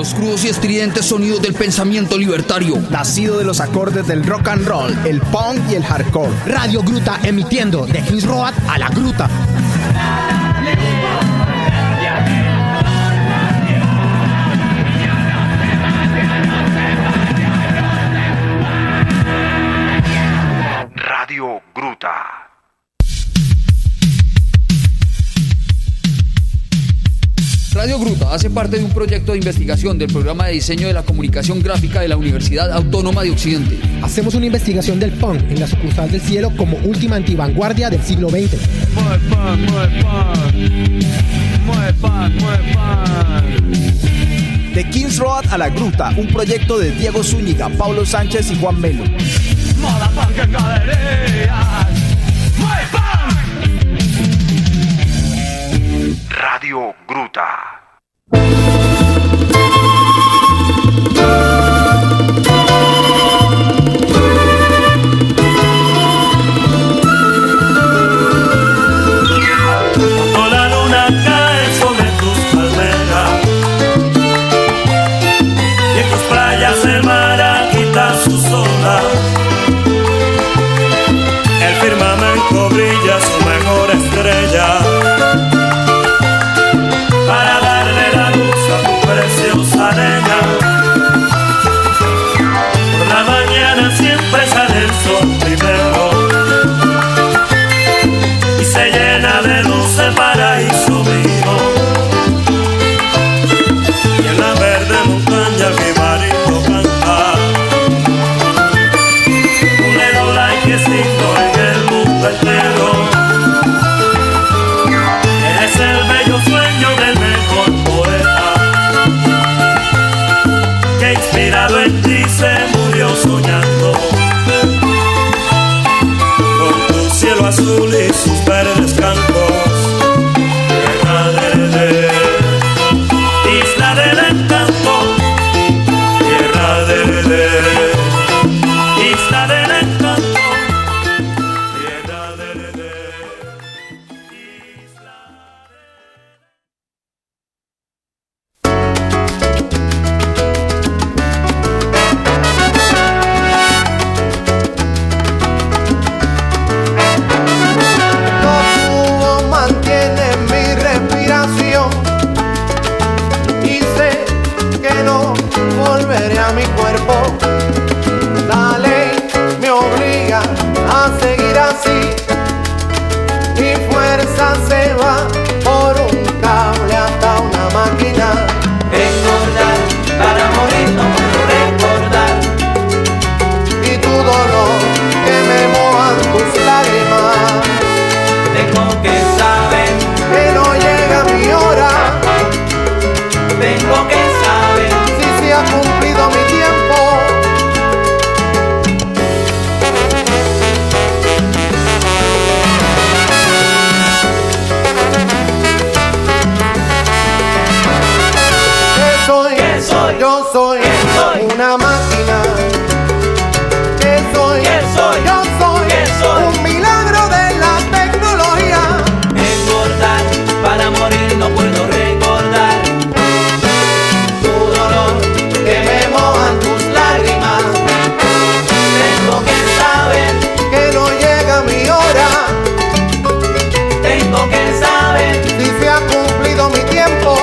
Los crudos y estridentes sonidos del pensamiento libertario. Nacido de los acordes del rock and roll, el punk y el hardcore. Radio Gruta emitiendo de Kings Road a la Gruta. Radio Gruta. Radio Gruta hace parte de un proyecto de investigación del programa de diseño de la comunicación gráfica de la Universidad Autónoma de Occidente. Hacemos una investigación del punk en la sucursal del cielo como última antivanguardia del siglo XX. De Kings Road a la Gruta, un proyecto de Diego Zúñiga, Pablo Sánchez y Juan Melo. Moda punk en galerías. Radio Gruta. Cuando la luna cae sobre tus palmeras y en tus playas el mar agita sus olas, el firmamento brilla su mejor estrella para darle la luz a tu preciosa arena. Por la mañana siempre sale el sol primero y se llena de luz el paraíso mío. Y en la verde montaña el jibarito canta un Elola que es lindo en el mundo entero. Eres el bello sueño del mejor poeta que inspirado en ti se murió soñando con tu cielo azul y sus verdes campos. Tierra de isla del encanto, tierra de isla del encanto, tierra de isla de... Mantiene mi respiración y sé que no volveré a mi cuerpo. La ley me obliga a seguir así. Mi fuerza se va por un cable hasta una máquina. Recordar para morir no puedo recordar. Y tu dolor que me mojan tus lágrimas. Tengo que saber que no llega mi hora. Tengo que saber si se ha cumplido mi tiempo. ¿Qué soy? Yo soy una máquina. ¿Qué soy? Yo soy un milagro de la tecnología. Engordar para morir no puedo recordar. Tu dolor que me mojan tus lágrimas. Tengo que saber que no llega mi hora. Tengo que saber si se ha cumplido mi tiempo.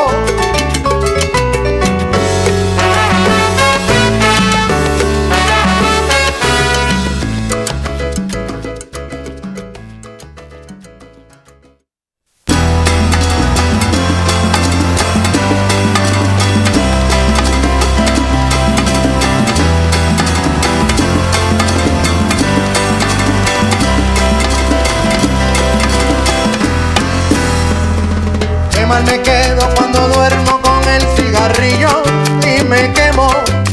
Qué mal me quedo cuando duermo con el cigarrillo y me quemo.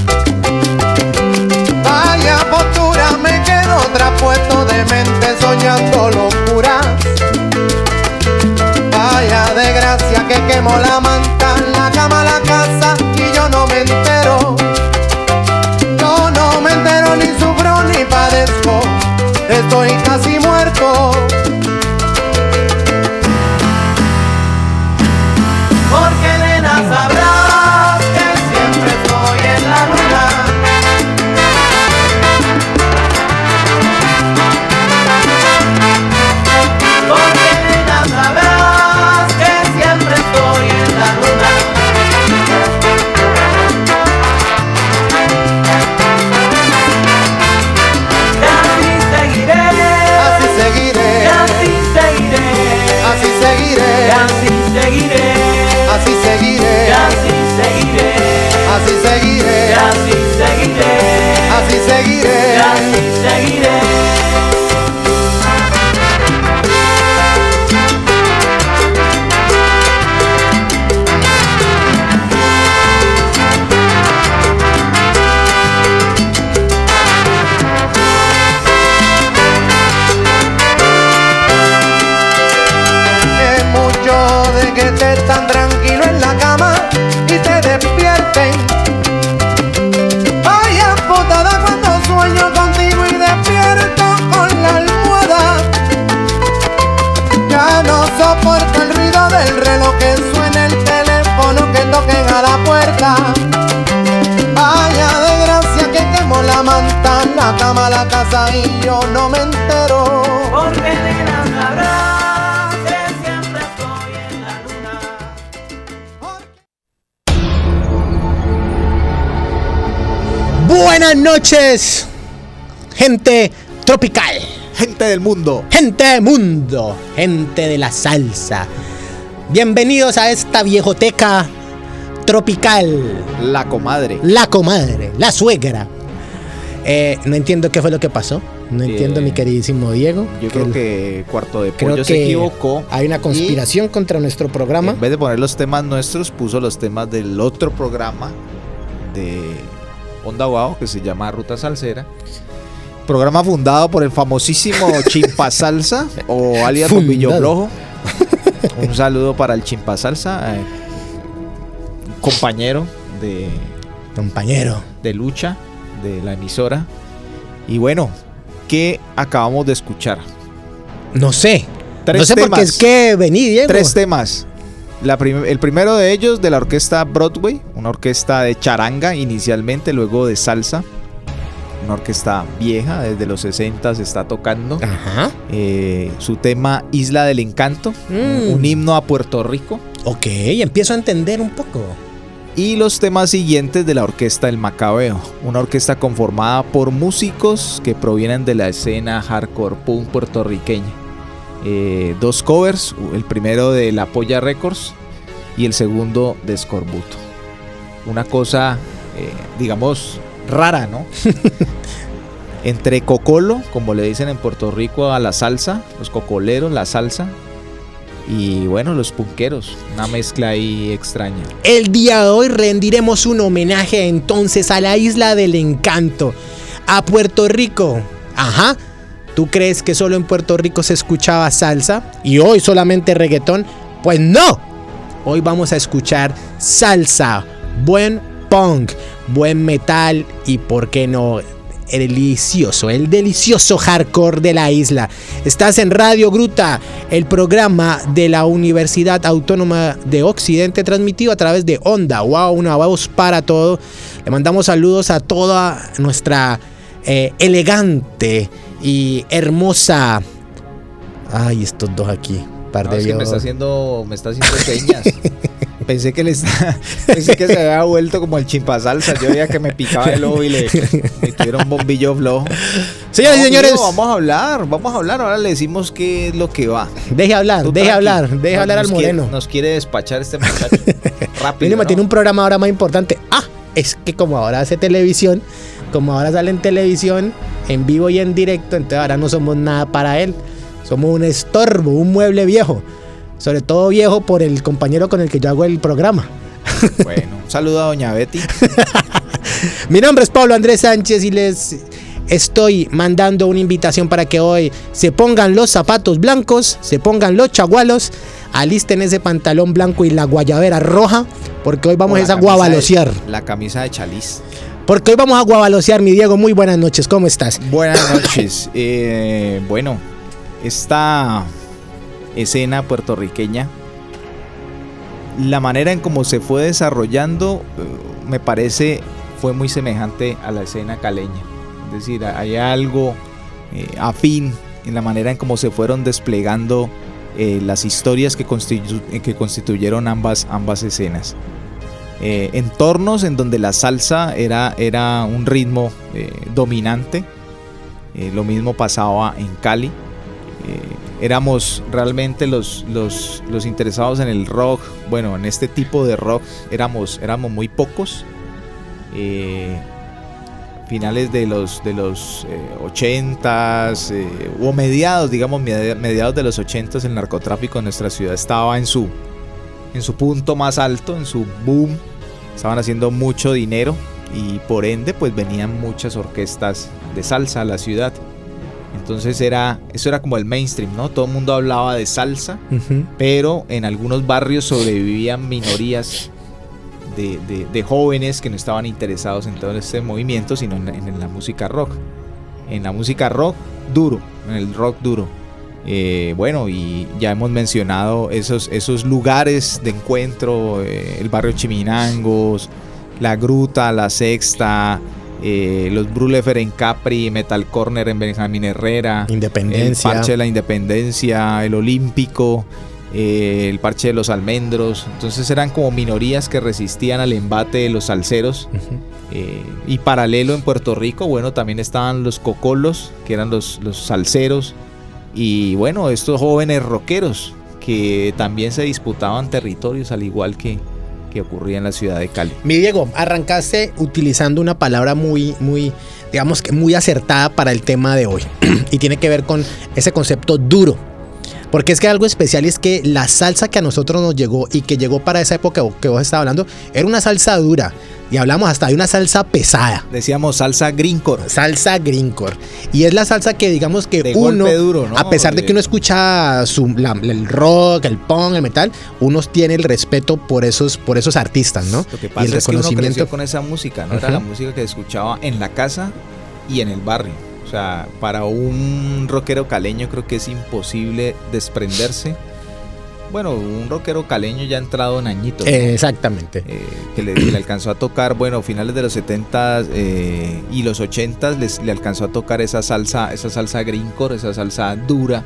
Vaya postura, me quedo traspuesto de mente soñando locuras. Vaya desgracia que quemo la manta, la cama, la casa y yo no me entero. Yo no me entero, ni sufro ni padezco. Estoy casi muerto. Porque nena sabrás que siempre y yo no me entero. Porque nena sabrás que siempre estoy en la luna. Buenas noches, gente tropical, Gente del mundo. gente de mundo, gente de la salsa. Bienvenidos a esta viejoteca tropical. La comadre. La comadre, la suegra. No entiendo qué fue lo que pasó. No entiendo, mi queridísimo Diego. Yo creo que Cuarto de creo Pollo que se equivocó. hay una conspiración contra nuestro Y programa. en vez de poner los temas nuestros, puso los temas del otro programa de Onda Guau que se llama Ruta Salsera. Programa fundado por el famosísimo Chimpa Salsa o alias Bombillo Fundado. Flojo. Un saludo para el Chimpa Salsa, compañero Compañero. de lucha de la emisora. Y bueno, ¿qué acabamos de escuchar? No sé. Tres no sé por qué temas. es que vení, Diego. 3 temas. El primero de ellos de la orquesta Broadway, una orquesta de charanga inicialmente, luego de salsa. Una orquesta vieja, desde los 60 se está tocando. Ajá. Su tema Isla del Encanto, un himno a Puerto Rico. Ok, empiezo a entender un poco. Y los temas siguientes de la orquesta El Macabeo, una orquesta conformada por músicos que provienen de la escena hardcore punk puertorriqueña. 2 covers, el primero de La Polla Records y el segundo de Escorbuto. Una cosa, digamos, rara, ¿no? Entre cocolo, como le dicen en Puerto Rico a la salsa, los cocoleros, la salsa, y bueno, los punqueros, una mezcla ahí extraña. El día de hoy rendiremos un homenaje entonces a la Isla del Encanto, a Puerto Rico. Ajá. ¿Tú crees que solo en Puerto Rico se escuchaba salsa y hoy solamente reggaetón? Pues no. Hoy vamos a escuchar salsa, buen punk, buen metal y, ¿por qué no?, el delicioso hardcore de la isla. Estás en Radio Gruta, el programa de la Universidad Autónoma de Occidente, transmitido a través de Onda Guau, una voz para todo. Le mandamos saludos a toda nuestra elegante y hermosa. Ay, estos dos aquí. Par de Es que me viejos. está haciendo señas. Pensé que se había vuelto como el Chimpa Salsa. Yo veía que me picaba el ojo y le tuvieron un bombillo flojo. Señoras y No, señores, Diego, vamos a hablar. Ahora le decimos qué es lo que va. deje hablar Tú al Nos moreno. Nos quiere despachar este muchacho. Rápido, Mínimo, ¿no? tiene un programa ahora más importante. Es que como ahora hace televisión, como ahora sale en televisión, en vivo y en directo, entonces ahora no somos nada para él. Somos un estorbo, un mueble viejo. Sobre todo viejo por el compañero con el que yo hago el programa. Bueno, un saludo a doña Betty. Mi nombre es Pablo Andrés Sánchez y les estoy mandando una invitación para que hoy se pongan los zapatos blancos, se pongan los chagualos, alisten ese pantalón blanco y la guayabera roja, porque hoy vamos a guavalosear. La camisa de chaliz. Porque hoy vamos a guavalosear, mi Diego. Muy buenas noches, ¿cómo estás? Buenas noches. Bueno, esta escena puertorriqueña, la manera en cómo se fue desarrollando, me parece, fue muy semejante a la escena caleña. Es decir, hay algo afín en la manera en cómo se fueron desplegando las historias que constituyeron ambas escenas. Entornos en donde la salsa era un ritmo dominante. Lo mismo pasaba en Cali. Éramos realmente los interesados en el rock. Bueno, en este tipo de rock éramos muy pocos. Finales de los 80s o mediados de los 80s, el narcotráfico en nuestra ciudad estaba en su punto más alto, en su boom. Estaban haciendo mucho dinero y por ende pues venían muchas orquestas de salsa a la ciudad. Entonces eso era como el mainstream, ¿no? Todo el mundo hablaba de salsa, pero en algunos barrios sobrevivían minorías de jóvenes que no estaban interesados en todo este movimiento, sino en la música rock. En la música rock duro, en el rock duro. Bueno, y ya hemos mencionado esos lugares de encuentro, el barrio Chiminangos, La Gruta, La Sexta, los Brulefer en Capri, Metal Corner en Benjamín Herrera, Independencia. el Parche de la Independencia, el Olímpico, el Parche de los Almendros. Entonces eran como minorías que resistían al embate de los salseros. Y paralelo en Puerto Rico, bueno, también estaban los cocolos, que eran los salseros, y bueno, estos jóvenes rockeros que también se disputaban territorios, al igual que ocurría en la ciudad de Cali. Mi Diego, arrancaste utilizando una palabra digamos que muy acertada para el tema de hoy. Y tiene que ver con ese concepto duro. Porque es que algo especial es que la salsa que a nosotros nos llegó y que llegó para esa época que vos estabas hablando, era una salsa dura. Y hablamos hasta de una salsa pesada. Decíamos salsa grindcore. Salsa grindcore. Y es la salsa que digamos que de uno, golpe duro, ¿no? A pesar de que uno escucha el rock, el punk, el metal, uno tiene el respeto por esos artistas, ¿no? Lo que pasa y el es que uno reconocimiento creció con esa música, ¿no? Era la música que escuchaba en la casa y en el barrio. O sea, para un rockero caleño creo que es imposible desprenderse. Bueno, un rockero caleño ya entrado en añitos, ¿no? Exactamente. Que le alcanzó a tocar, bueno, finales de los 70 y los 80 le alcanzó a tocar esa salsa grindcore, esa salsa dura.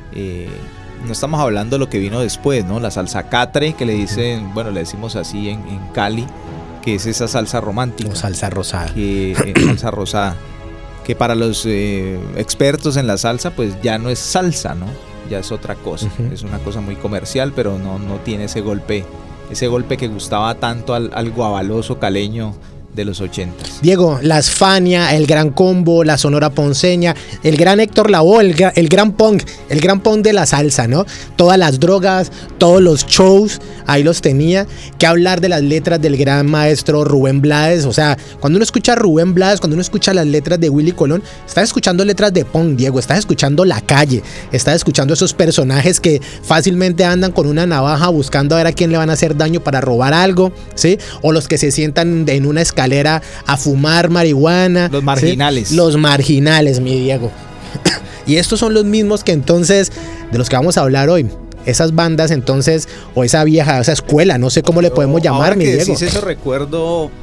No estamos hablando de lo que vino después, ¿no? La salsa catre, que le dicen, bueno, le decimos así en Cali, que es esa salsa romántica. O salsa rosada. Salsa rosada. Que para los expertos en la salsa, pues ya no es salsa, ¿no? Ya es otra cosa. Es una cosa muy comercial, pero no tiene ese golpe que gustaba tanto al guabaloso caleño de los 80s. Diego, las Fania, el Gran Combo, la Sonora Ponceña, el gran Héctor Lavoe, el gran punk de la salsa, ¿no? Todas las drogas, todos los shows, ahí los tenía. Que hablar de las letras del gran maestro Rubén Blades. O sea, cuando uno escucha a Rubén Blades, cuando uno escucha las letras de Willy Colón, estás escuchando letras de punk, Diego, estás escuchando la calle, estás escuchando esos personajes que fácilmente andan con una navaja buscando a ver a quién le van a hacer daño para robar algo, ¿sí? O los que se sientan en una escalera a fumar marihuana. Los marginales. ¿sí? Los marginales, mi Diego. Y estos son los mismos que entonces, de los que vamos a hablar hoy. Esas bandas entonces, o esa escuela, no sé cómo le podemos llamar, mi Diego. Sí, eso recuerdo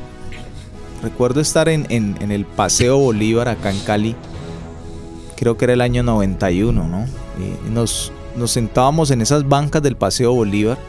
estar en el Paseo Bolívar acá en Cali. Creo que era el año 91, ¿no? Nos sentábamos en esas bancas del Paseo Bolívar,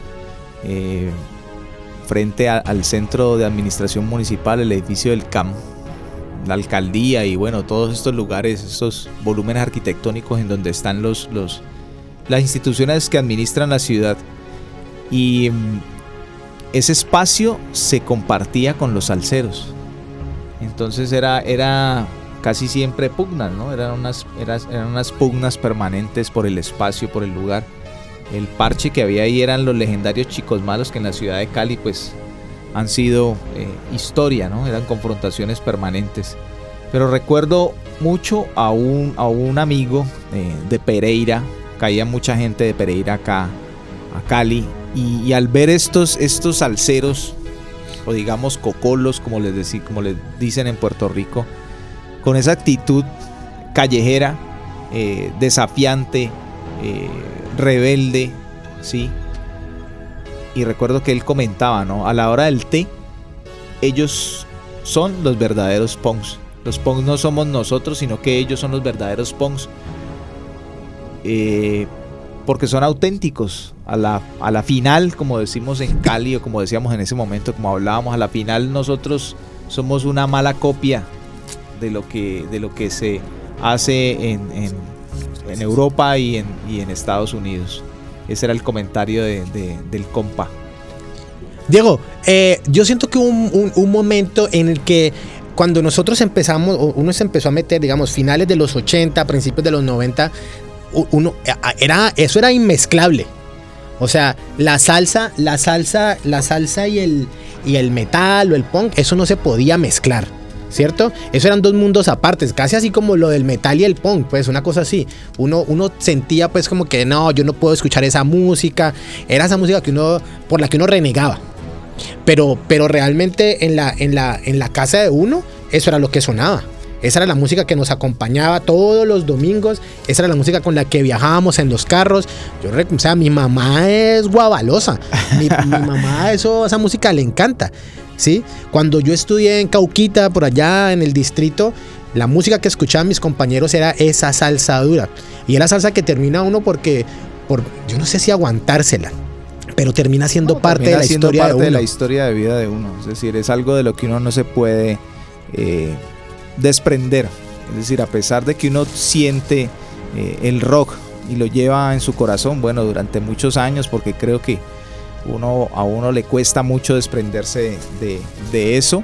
frente al centro de administración municipal, el edificio del CAM, la alcaldía y bueno, todos estos lugares, estos volúmenes arquitectónicos en donde están las instituciones que administran la ciudad. Y ese espacio se compartía con los salseros. Entonces era casi siempre pugnas, ¿no? Eran unas pugnas permanentes por el espacio, por el lugar. El parche que había ahí eran los legendarios Chicos Malos, que en la ciudad de Cali pues han sido historia, ¿no? Eran confrontaciones permanentes. Pero recuerdo mucho a un amigo de Pereira. Caía mucha gente de Pereira acá a Cali, y al ver estos salseros, o digamos cocolos, como les dicen en Puerto Rico, con esa actitud callejera, desafiante, rebelde, ¿sí? Y recuerdo que él comentaba, ¿no? A la hora del té, ellos son los verdaderos punks. Los punks no somos nosotros, sino que ellos son los verdaderos punks. Porque son auténticos. A la final, como decimos en Cali, o como decíamos en ese momento, como hablábamos, a la final nosotros somos una mala copia de lo que se hace en Europa y en Estados Unidos. Ese era el comentario del compa. Diego, yo siento que hubo un momento en el que cuando nosotros empezamos, uno se empezó a meter, digamos, finales de los 80, principios de los 90, eso era inmezclable. O sea, la salsa y el metal o el punk, eso no se podía mezclar, ¿cierto? Eso eran dos mundos apartes, casi así como lo del metal y el punk, pues una cosa así. Uno sentía pues como que no, yo no puedo escuchar esa música. Era esa música por la que uno renegaba. Pero realmente en la casa de uno, eso era lo que sonaba. Esa era la música que nos acompañaba todos los domingos. Esa era la música con la que viajábamos en los carros. O sea, mi mamá es guabalosa. Mi mamá esa música le encanta. ¿sí? Cuando yo estudié en Cauquita, por allá en el distrito, la música que escuchaban mis compañeros era esa salsa dura. Y es la salsa que termina uno yo no sé si aguantársela, pero termina siendo parte de la historia de uno. De la historia de vida de uno. Es decir, es algo de lo que uno no se puede desprender. Es decir, a pesar de que uno siente el rock y lo lleva en su corazón, bueno, durante muchos años, porque creo que a uno le cuesta mucho desprenderse de eso,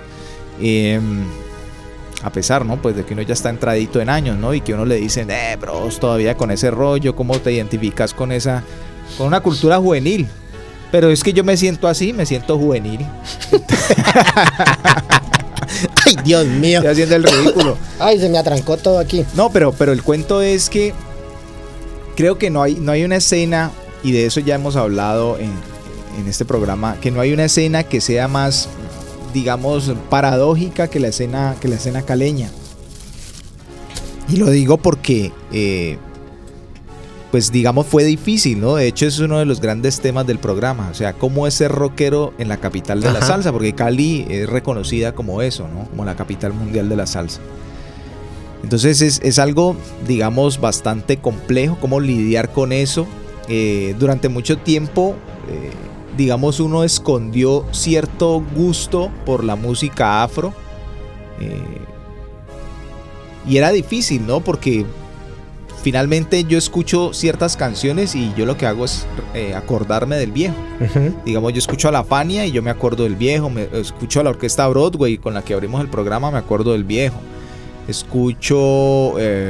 a pesar, ¿no? Pues de que uno ya está entradito en años, ¿no? Y que uno le dicen, bros, todavía con ese rollo, ¿cómo te identificas con una cultura juvenil? Pero es que yo me siento así, me siento juvenil. Ay, Dios mío. Estoy haciendo el ridículo. Ay, se me atrancó todo aquí. No, pero el cuento es que creo que no hay una escena, y de eso ya hemos hablado en este programa, que no hay una escena que sea más, digamos, paradójica que la escena caleña. Y lo digo porque pues digamos fue difícil, ¿no? De hecho es uno de los grandes temas del programa, o sea, cómo es ser rockero en la capital de la salsa, porque Cali es reconocida como eso, ¿no? Como la capital mundial de la salsa. Entonces es algo, digamos, bastante complejo, cómo lidiar con eso. Durante mucho tiempo, digamos, uno escondió cierto gusto por la música afro, y era difícil, ¿no? Porque finalmente yo escucho ciertas canciones y yo lo que hago es acordarme del viejo. Digamos, yo escucho a La Fania y yo me acuerdo del viejo. Escucho a la orquesta Broadway con la que abrimos el programa, me acuerdo del viejo. Escucho,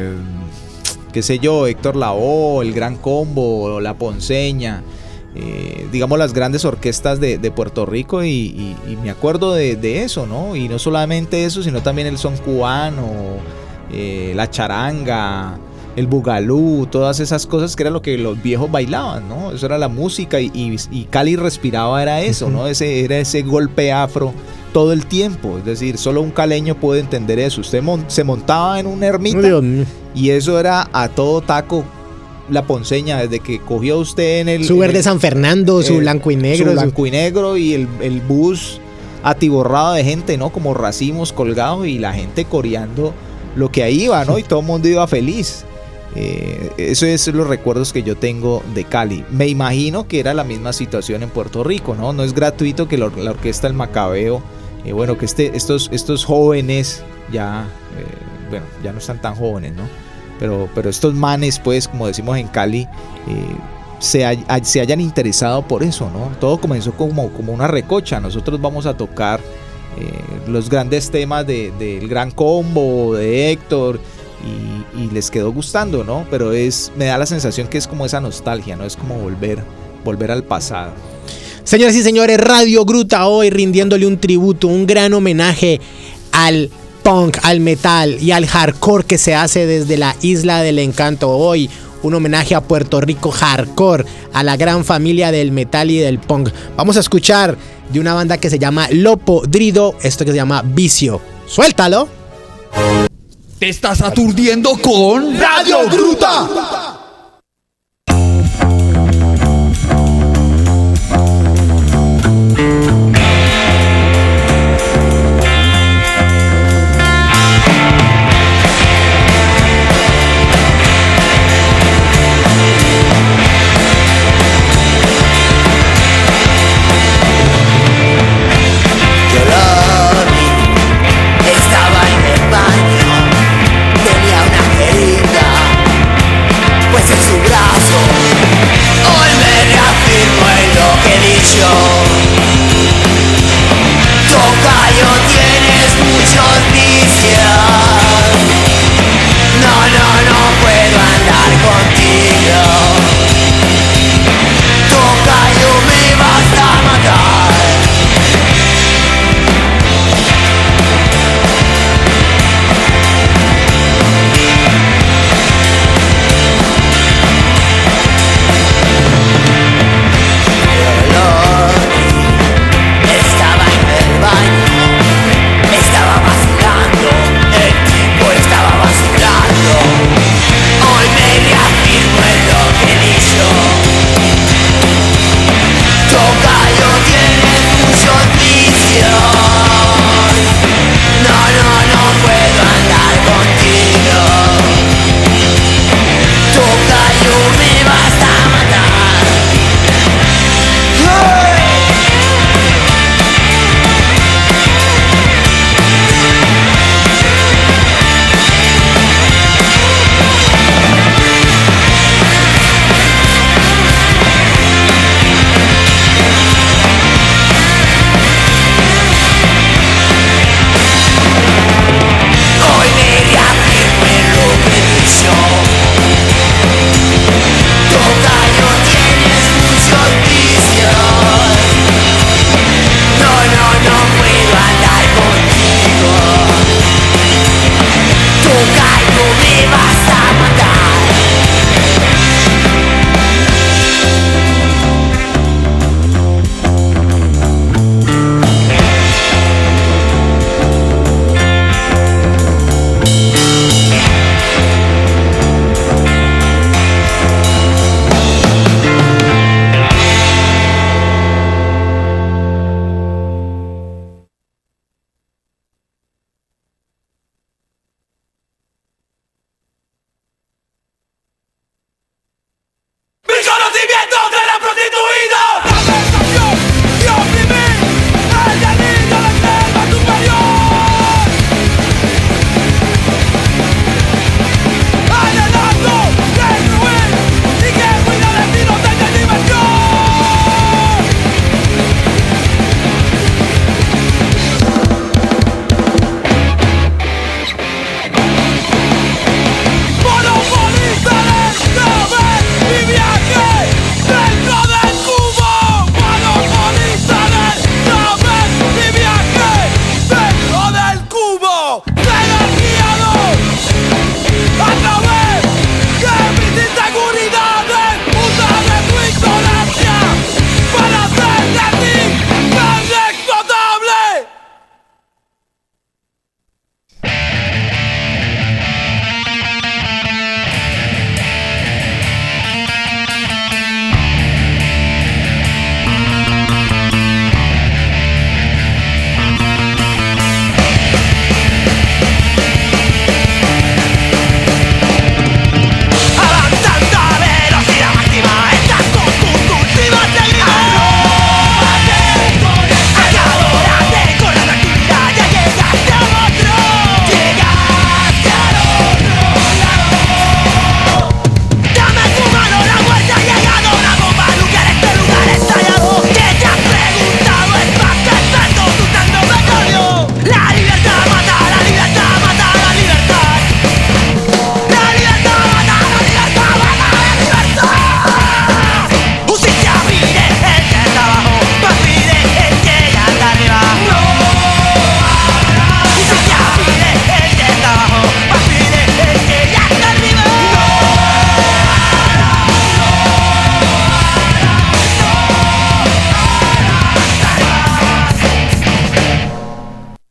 qué sé yo, Héctor Lavoe, El Gran Combo, La Ponceña, digamos las grandes orquestas de Puerto Rico, y me acuerdo de eso, ¿no? Y no solamente eso, sino también el son cubano, la charanga, el bugalú, todas esas cosas que era lo que los viejos bailaban, ¿no? Eso era la música, y Cali respiraba, era eso, ¿no? Era ese golpe afro todo el tiempo. Es decir, solo un caleño puede entender eso. Usted se montaba en una ermita y eso era a todo taco La Ponceña, desde que cogió usted en su verde San Fernando, su blanco y negro. Su blanco y negro, y el bus atiborrado de gente, ¿no? Como racimos colgados, y la gente coreando lo que ahí iba, ¿no? Y todo el mundo iba feliz. Eso es los recuerdos que yo tengo de Cali. Me imagino que era la misma situación en Puerto Rico, ¿no? No es gratuito que la orquesta El Macabeo, bueno, que estos jóvenes ya, bueno, ya no están tan jóvenes, ¿no? Pero estos manes, pues, como decimos en Cali, se hayan interesado por eso, ¿no? Todo comenzó como una recocha. Nosotros vamos a tocar los grandes temas del Gran Combo, de Héctor, y les quedó gustando, ¿no? Pero me da la sensación que es como esa nostalgia, ¿no? Es como volver al pasado. Señoras y señores, Radio Gruta hoy rindiéndole un tributo, un gran homenaje al punk, al metal y al hardcore que se hace desde la Isla del Encanto. Hoy un homenaje a Puerto Rico hardcore, a la gran familia del metal y del punk. Vamos a escuchar de una banda que se llama Lo Podrido, esto que se llama Vicio. ¡Suéltalo! Te estás aturdiendo con Radio Gruta. Estaba en el baño, tenía una herida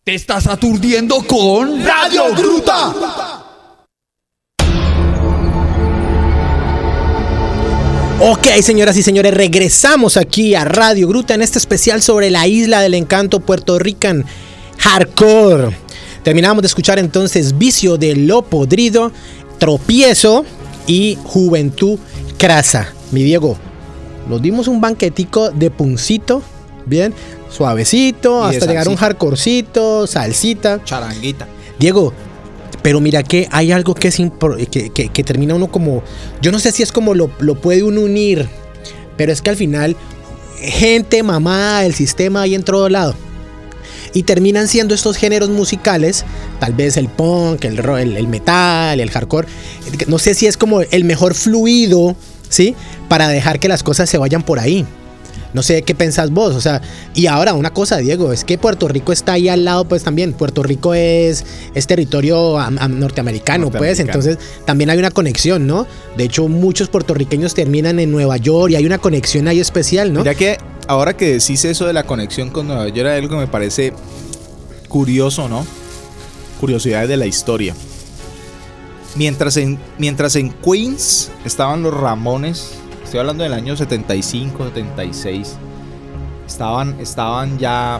¿Te estás aturdiendo con Radio Gruta? Ok, señoras y señores, regresamos aquí a Radio Gruta en este especial sobre la Isla del Encanto Puerto Rican Hardcore. Terminamos de escuchar entonces Vicio de lo Podrido, Tropiezo y Juventud Crasa. Mi Diego, nos dimos un banquetico de puncito, bien, suavecito, Y de hasta llegar a un salsita. hardcorecito, salsita. Charanguita. Diego, pero mira que hay algo que es que termina uno como, yo no sé si es como lo puede uno unir, pero es que al final gente mamada, el sistema ahí en todo lado. Y terminan siendo estos géneros musicales, tal vez el punk, el metal, el hardcore. No sé si es como el mejor fluido, ¿sí? Para dejar que las cosas se vayan por ahí. No sé qué pensás vos, o sea, y ahora una cosa, Diego, es que Puerto Rico está ahí al lado, pues también, Puerto Rico es territorio norteamericano, pues, entonces también hay una conexión, ¿no? De hecho, muchos puertorriqueños terminan en Nueva York y hay una conexión ahí especial, ¿no? Mira que ahora que decís eso de la conexión con Nueva York, hay algo que me parece curioso, ¿no? Curiosidades de la historia. Mientras en Queens estaban los Ramones, estoy hablando del año 75, 76, estaban ya,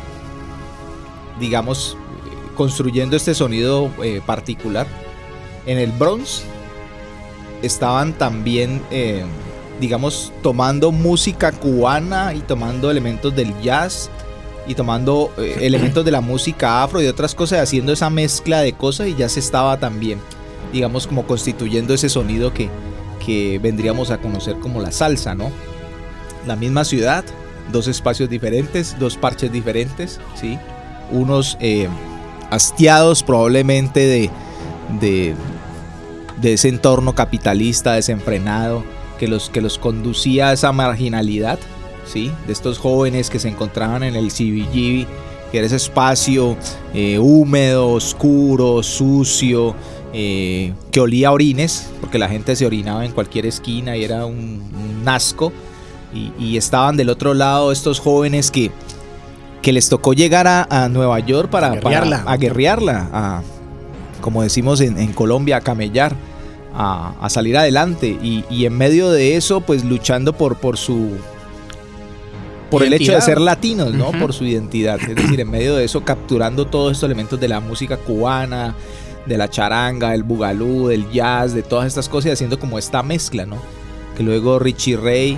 digamos, construyendo este sonido particular. En el Bronx estaban también, digamos, tomando música cubana y tomando elementos del jazz y tomando elementos de la música afro y de otras cosas, haciendo esa mezcla de cosas, y ya se estaba también, digamos, como constituyendo ese sonido que vendríamos a conocer como la salsa, ¿no? La misma ciudad, dos espacios diferentes, dos parches diferentes, ¿sí? Unos hastiados probablemente de ese entorno capitalista desenfrenado que los conducía a esa marginalidad, ¿sí? De estos jóvenes que se encontraban en el CBGB, que era ese espacio húmedo, oscuro, sucio, que olía a orines, porque la gente se orinaba en cualquier esquina y era un asco, y estaban del otro lado estos jóvenes que les tocó llegar a Nueva York para guerrearla, como decimos en Colombia, a camellar, a salir adelante, y en medio de eso pues luchando por el hecho de ser latinos, ¿no? Por su identidad, es decir, en medio de eso capturando todos estos elementos de la música cubana, de la charanga, del bugalú, del jazz, de todas estas cosas, y haciendo como esta mezcla, ¿no? Que luego Richie Ray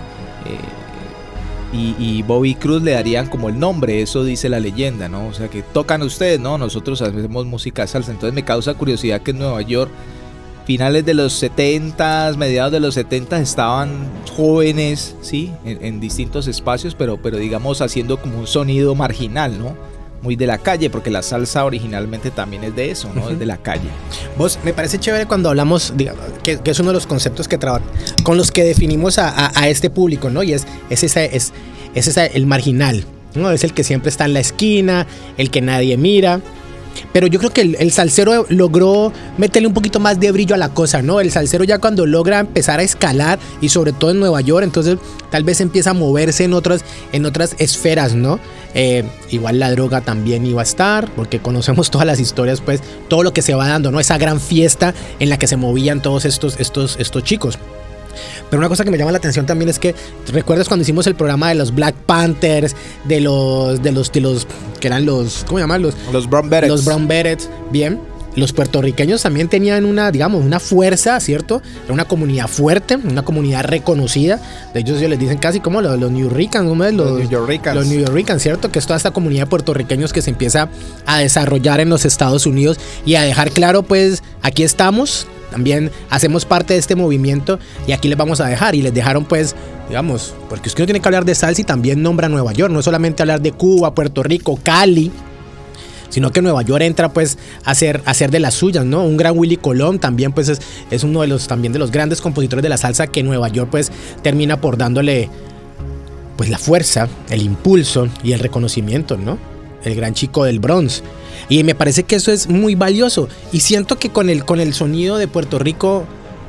y Bobby Cruz le darían como el nombre, eso dice la leyenda, ¿no? O sea, que tocan ustedes, ¿no? Nosotros hacemos música salsa. Entonces me causa curiosidad que en Nueva York, finales de los 70s, mediados de los 70s, estaban jóvenes, ¿sí? En distintos espacios, pero digamos haciendo como un sonido marginal, ¿no? Muy de la calle, porque la salsa originalmente también es de eso, ¿no? Es de la calle. Vos, me parece chévere cuando hablamos, digamos, que es uno de los conceptos que con los que definimos a este público, ¿no? Y es el marginal, ¿no? Es el que siempre está en la esquina, el que nadie mira. Pero yo creo que el salsero logró meterle un poquito más de brillo a la cosa, ¿no? El salsero ya cuando logra empezar a escalar, y sobre todo en Nueva York, entonces tal vez empieza a moverse en otras esferas, ¿no? Igual la droga también iba a estar, porque conocemos todas las historias, pues todo lo que se va dando, ¿no? Esa gran fiesta en la que se movían todos estos chicos. Pero una cosa que me llama la atención también es que, ¿recuerdas cuando hicimos el programa de los Black Panthers, de los que eran los, ¿cómo llaman? Los Brown Berets. Los Brown Berets, bien. Los puertorriqueños también tenían una fuerza, ¿cierto? Era una comunidad fuerte, una comunidad reconocida. De ellos les dicen casi como los New Ricans, ¿no? Los New Yorkers, ¿cierto? Que es toda esta comunidad de puertorriqueños que se empieza a desarrollar en los Estados Unidos y a dejar claro, pues, aquí estamos, también hacemos parte de este movimiento y aquí les vamos a dejar. Y les dejaron, pues, digamos, porque es que uno tiene que hablar de salsa y también nombra Nueva York, no es solamente hablar de Cuba, Puerto Rico, Cali, sino que Nueva York entra, pues, a hacer de las suyas, ¿no? Un gran Willy Colón también, pues, es uno de los grandes compositores de la salsa, que Nueva York, pues, termina por dándole, pues, la fuerza, el impulso y el reconocimiento, ¿no? El gran chico del Bronx. Y me parece que eso es muy valioso. Y siento que con el sonido de Puerto Rico,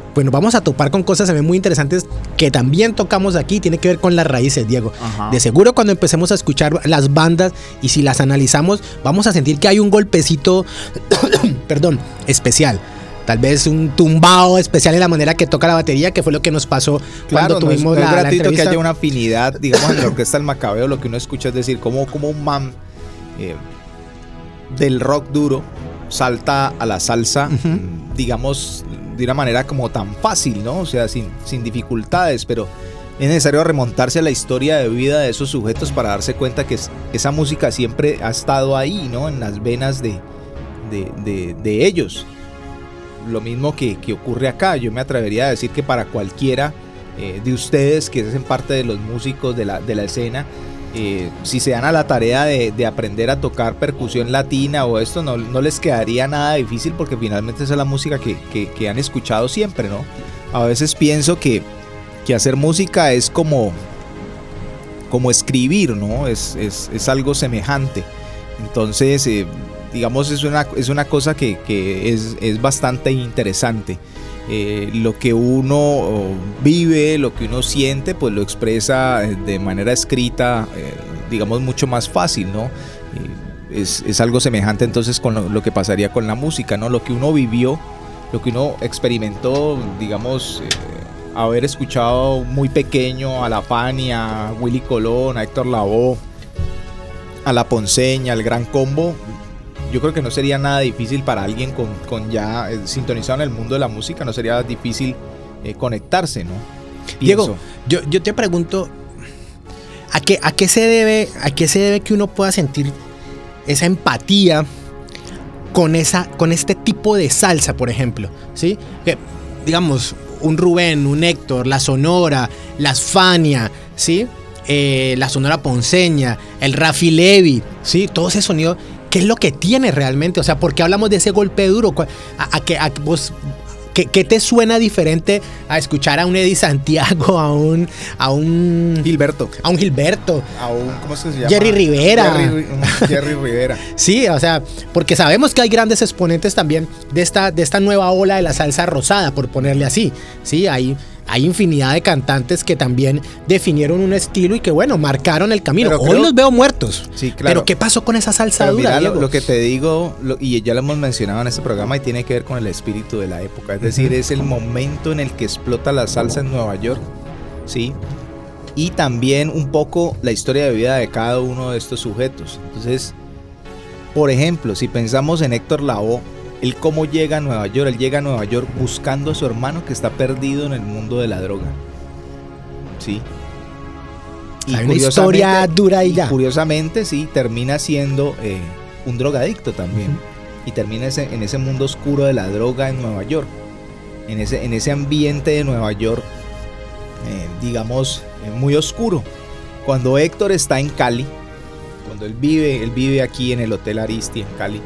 bueno, vamos a topar con cosas también muy interesantes que también tocamos aquí, tiene que ver con las raíces, Diego. Ajá. De seguro cuando empecemos a escuchar las bandas y si las analizamos, vamos a sentir que hay un golpecito, perdón, especial. Tal vez un tumbao especial en la manera que toca la batería, que fue lo que nos pasó cuando tuvimos no es la gratuito que entrevista. haya una afinidad, digamos, en la orquesta del Macabeo, lo que uno escucha es decir, como un man del rock duro salta a la salsa, digamos, de una manera como tan fácil, ¿no? O sea, sin dificultades, pero es necesario remontarse a la historia de vida de esos sujetos para darse cuenta que esa música siempre ha estado ahí, ¿no? En las venas de ellos. Lo mismo que ocurre acá. Yo me atrevería a decir que para cualquiera de ustedes que hacen parte de los músicos de la escena, si se dan a la tarea de aprender a tocar percusión latina o esto, no les quedaría nada difícil, porque finalmente esa es la música que han escuchado siempre, ¿no? A veces pienso que hacer música es como escribir, ¿no? Es algo semejante. Entonces, digamos, es una cosa que es bastante interesante. Lo que uno vive, lo que uno siente, pues lo expresa de manera escrita, digamos, mucho más fácil, ¿no? Es algo semejante entonces con lo que pasaría con la música, ¿no? Lo que uno vivió, lo que uno experimentó, digamos, haber escuchado muy pequeño a La Fania, a Willy Colón, a Héctor Lavoe, a La Ponceña, al Gran Combo. Yo creo que no sería nada difícil para alguien con ya sintonizado en el mundo de la música, no sería difícil conectarse, ¿no? Diego, yo te pregunto, ¿a qué se debe que uno pueda sentir esa empatía con este tipo de salsa, por ejemplo? ¿Sí? Que, digamos, un Rubén, un Héctor, la Sonora, las Fania, ¿sí? La Sonora Ponceña, el Rafi Levy, ¿sí? Todo ese sonido, ¿qué es lo que tiene realmente? O sea, ¿por qué hablamos de ese golpe duro? ¿Qué te suena diferente a escuchar a un Eddie Santiago, a un Gilberto? A un Gilberto. A un, ¿cómo es que se llama? Jerry Rivera. Jerry Rivera. Sí, o sea, porque sabemos que hay grandes exponentes también de esta nueva ola de la salsa rosada, por ponerle así. Sí, hay infinidad de cantantes que también definieron un estilo y que, bueno, marcaron el camino. Pero hoy los veo muertos. Sí, claro. Pero ¿qué pasó con esa salsa Pero dura, mira, Diego? lo que te digo, y ya lo hemos mencionado en este programa, y tiene que ver con el espíritu de la época. Es decir, es el momento en el que explota la salsa en Nueva York, ¿sí? Y también un poco la historia de vida de cada uno de estos sujetos. Entonces, por ejemplo, si pensamos en Héctor Lavoe, él cómo llega a Nueva York. Él llega a Nueva York buscando a su hermano que está perdido en el mundo de la droga. ¿Sí? Y hay una historia dura y ya. Curiosamente, sí, termina siendo un drogadicto también. Y termina en ese mundo oscuro de la droga en Nueva York. En ese ambiente de Nueva York, digamos, muy oscuro. Cuando Héctor está en Cali, cuando él vive aquí en el Hotel Aristi en Cali,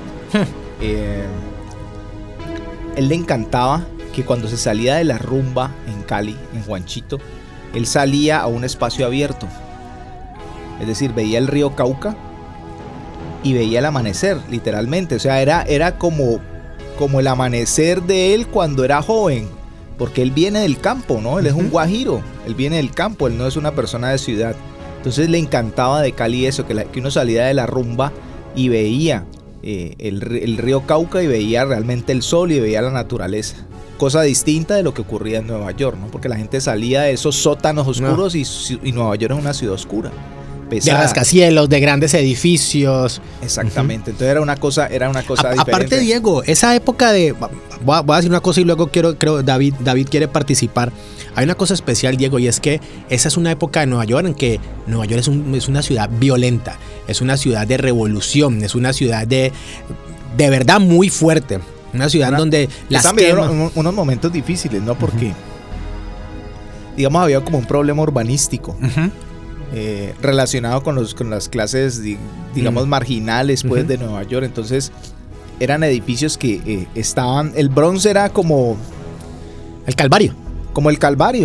él le encantaba que cuando se salía de la rumba en Cali, en Juanchito, él salía a un espacio abierto. Es decir, veía el río Cauca y veía el amanecer, literalmente. O sea, era como el amanecer de él cuando era joven, porque él viene del campo, ¿no? Él es un guajiro, él viene del campo, él no es una persona de ciudad. Entonces le encantaba de Cali eso, que uno salía de la rumba y veía el río Cauca y veía realmente el sol y veía la naturaleza. Cosa distinta de lo que ocurría en Nueva York, ¿no? Porque la gente salía de esos sótanos oscuros y Nueva York es una ciudad oscura, pesada. De rascacielos, de grandes edificios. Exactamente. Entonces era una cosa diferente. Aparte, Diego, esa época de... Voy a decir una cosa y luego creo David quiere participar. Hay una cosa especial, Diego, y es que esa es una época de Nueva York en que Nueva York es una ciudad violenta, es una ciudad de revolución, es una ciudad de verdad muy fuerte. Una ciudad donde las unos momentos difíciles, ¿no? Porque, digamos, había como un problema urbanístico relacionado con las clases, digamos, marginales, pues, de Nueva York. Entonces, eran edificios que estaban... El Bronx era como... El Calvario. Como el Calvario.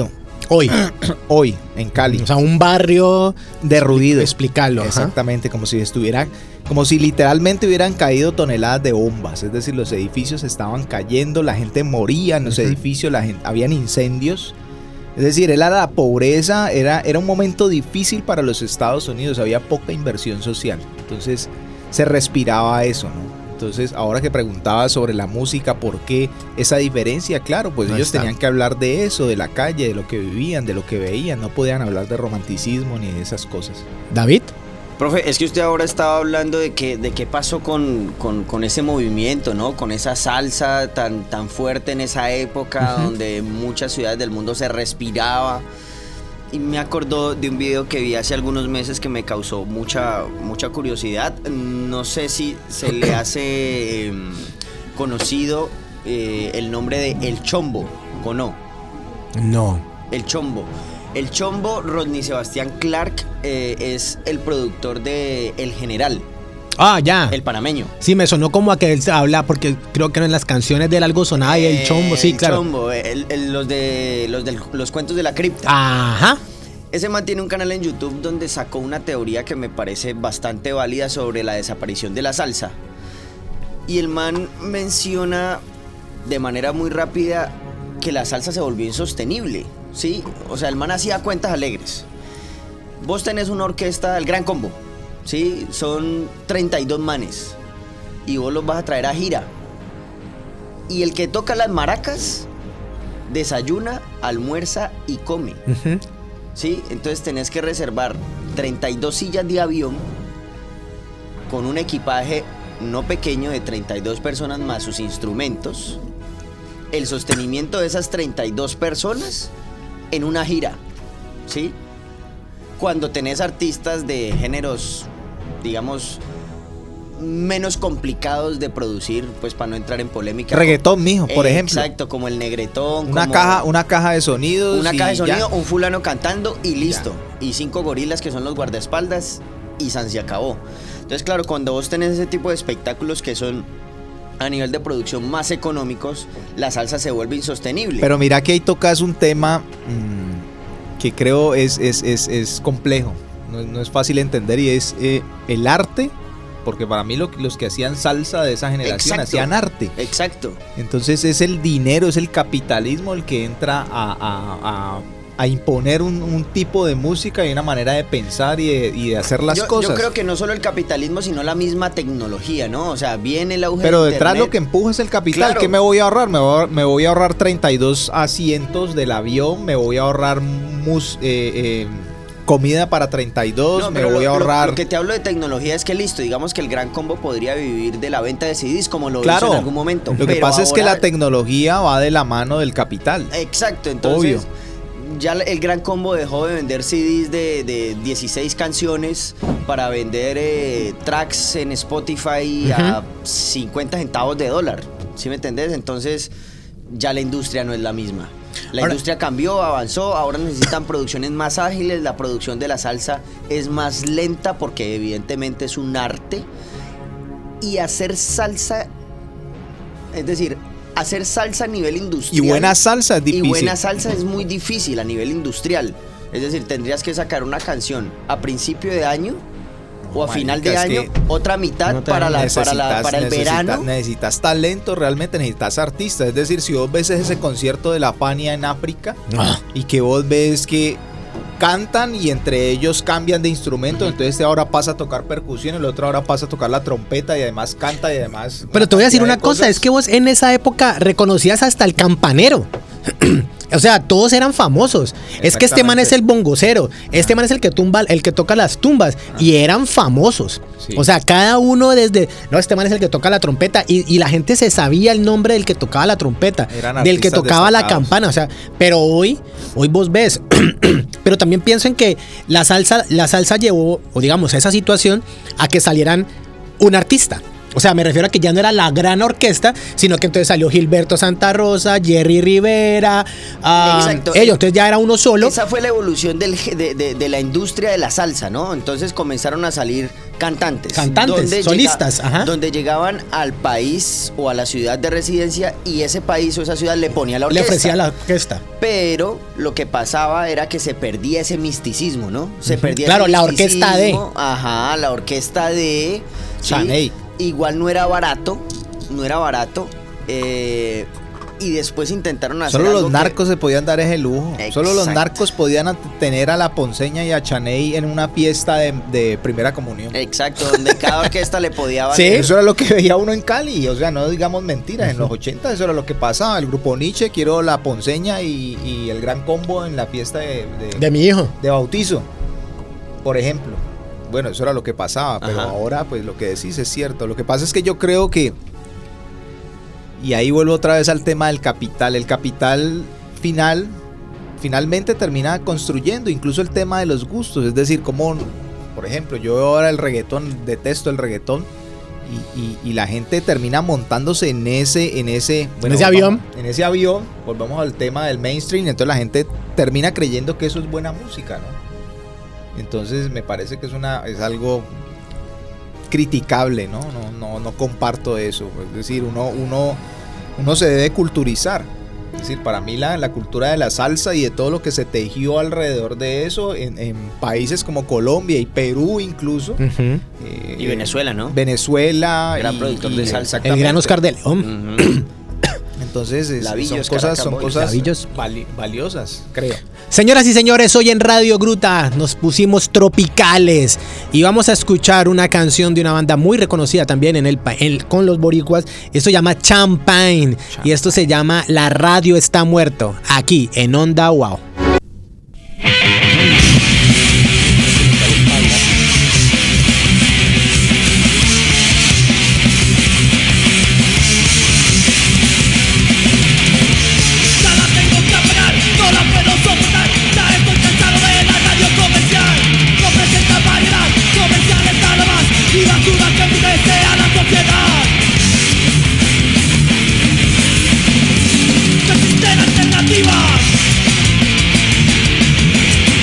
Hoy. Hoy, en Cali. O sea, un barrio derruido. Explicarlo. ajá. Exactamente, como si literalmente hubieran caído toneladas de bombas. Es decir, los edificios estaban cayendo, la gente moría en los edificios, habían incendios. Es decir, era la pobreza, era un momento difícil para los Estados Unidos, había poca inversión social. Entonces se respiraba eso, ¿no? Entonces, ahora que preguntaba sobre la música, ¿por qué esa diferencia? Claro, pues ellos tenían que hablar de eso, de la calle, de lo que vivían, de lo que veían. No podían hablar de romanticismo ni de esas cosas. David. Profe, es que usted ahora estaba hablando de qué pasó con ese movimiento, ¿no? Con esa salsa tan fuerte en esa época, donde muchas ciudades del mundo se respiraba. Y me acordó de un video que vi hace algunos meses que me causó mucha curiosidad. No sé si se le hace conocido el nombre de El Chombo, ¿o no? No. El Chombo. El Chombo, Rodney Sebastián Clark, es el productor de El General. Ah, ya. El panameño. Sí, me sonó como a que él habla, porque creo que en las canciones de él algo sonaba y el Chombo, sí, claro. El Chombo, los cuentos de la cripta. Ajá. Ese man tiene un canal en YouTube donde sacó una teoría que me parece bastante válida sobre la desaparición de la salsa. Y el man menciona de manera muy rápida que la salsa se volvió insostenible, ¿sí? O sea, el man hacía cuentas alegres. Vos tenés una orquesta, el Gran Combo, ¿sí? Son 32 manes y vos los vas a traer a gira. Y el que toca las maracas desayuna, almuerza y come. ¿Sí? Entonces tenés que reservar 32 sillas de avión con un equipaje no pequeño de 32 personas más sus instrumentos, el sostenimiento de esas 32 personas en una gira, ¿sí? Cuando tenés artistas de géneros, digamos, menos complicados de producir, pues para no entrar en polémica. Reggaetón, mijo, por ejemplo. Exacto, como el negretón. Una caja de sonidos. Una caja de sonido, ya. un fulano cantando y listo. Ya. Y 5 gorilas que son los guardaespaldas y san se acabó. Entonces, claro, cuando vos tenés ese tipo de espectáculos que son a nivel de producción más económicos, la salsa se vuelve insostenible. Pero mira que ahí tocas un tema que creo es complejo. No es fácil entender y es el arte. Porque para mí los que hacían salsa de esa generación hacían arte. Exacto. Entonces es el dinero, es el capitalismo el que entra a imponer un tipo de música y una manera de pensar y de hacer las cosas. Yo creo que no solo el capitalismo, sino la misma tecnología, ¿no? O sea, viene el auge Pero de detrás internet. lo que empuja es el capital. Claro. ¿Qué me voy a ahorrar? Me voy a ahorrar 32 asientos del avión, me voy a ahorrar comida para 32, No, me pero voy a ahorrar... Lo que te hablo de tecnología es que listo, digamos que el Gran Combo podría vivir de la venta de CDs como lo hizo en algún momento. Lo que pero pasa es que ahora- la tecnología va de la mano del capital. Exacto, entonces Obvio. ya el Gran Combo dejó de vender CDs de 16 canciones para vender tracks en Spotify a 50 centavos de dólar, ¿sí me entendés? Entonces ya la industria no es la misma. La industria cambió, avanzó, ahora necesitan producciones más ágiles, la producción de la salsa es más lenta porque evidentemente es un arte. Y hacer salsa, es decir, hacer salsa a nivel industrial. Y buena salsa es difícil. Y buena salsa es muy difícil a nivel industrial. Es decir, tendrías que sacar una canción a principio de año o a final de año, otra mitad no te para el verano. Necesitas talento, realmente necesitas artistas. Es decir, si vos ves ese concierto de la Fania en África y que vos ves que cantan y entre ellos cambian de instrumento, entonces este ahora pasa a tocar percusión, el otro ahora pasa a tocar la trompeta y además canta y además... Pero te voy a decir una cosa, es que vos en esa época reconocías hasta el campanero. O sea, todos eran famosos. Es que este man es el bongocero, este man es el que toca las tumbas y eran famosos. Sí. O sea, cada uno este man es el que toca la trompeta y la gente se sabía el nombre del que tocaba la trompeta, Eran del que artistas tocaba la destacados. campana. O sea, pero hoy vos ves, pero también pienso en que la salsa llevó, o digamos, esa situación a que salieran un artista O sea, me refiero a que ya no era la gran orquesta, sino que entonces salió Gilberto Santa Rosa, Jerry Rivera, Exacto. ellos, entonces ya era uno solo. Esa fue la evolución de la industria de la salsa, ¿no? Entonces comenzaron a salir cantantes. Solistas, ajá. Donde llegaban al país o a la ciudad de residencia y ese país o esa ciudad le ponía la orquesta. Le ofrecía la orquesta. Pero lo que pasaba era que se perdía ese misticismo, ¿no? Se perdía Claro, ese la orquesta de. Ajá, la orquesta de. ¿sí? Chaney. Igual no era barato. Y después intentaron hacer Solo algo los narcos se podían dar ese lujo. Exacto. Solo los narcos podían tener a la Ponceña y a Chaney en una fiesta de primera comunión. Exacto, donde cada orquesta le podía Sí. valer. Eso era lo que veía uno en Cali, o sea, no digamos mentiras. En los 80 eso era lo que pasaba. El grupo Nietzsche, quiero la Ponceña y el Gran Combo en la fiesta De mi hijo. de bautizo, por ejemplo. Bueno, eso era lo que pasaba, pero Ajá. ahora pues lo que decís es cierto. Lo que pasa es que yo creo que, y ahí vuelvo otra vez al tema del capital. El capital finalmente termina construyendo incluso el tema de los gustos. Es decir, como, por ejemplo, yo ahora el reggaetón, detesto el reggaetón. Y la gente termina montándose en ese avión. En ese avión, volvamos al tema del mainstream. Entonces la gente termina creyendo que eso es buena música, ¿no? Entonces me parece que es algo criticable, ¿no? No comparto eso. Es decir, uno se debe culturizar. Es decir, para mí la cultura de la salsa y de todo lo que se tejió alrededor de eso en países como Colombia y Perú incluso. Y Venezuela, ¿no? Venezuela. Gran productor de salsa. El gran Oscar de León. Entonces Lavillos, son Caracas cosas Lavillos. valiosas, creo. Señoras y señores, hoy en Radio Gruta nos pusimos tropicales y vamos a escuchar una canción de una banda muy reconocida también con los boricuas. Esto se llama Champagne y esto se llama La Radio Está Muerto, aquí en Onda Wow. Existen alternativas.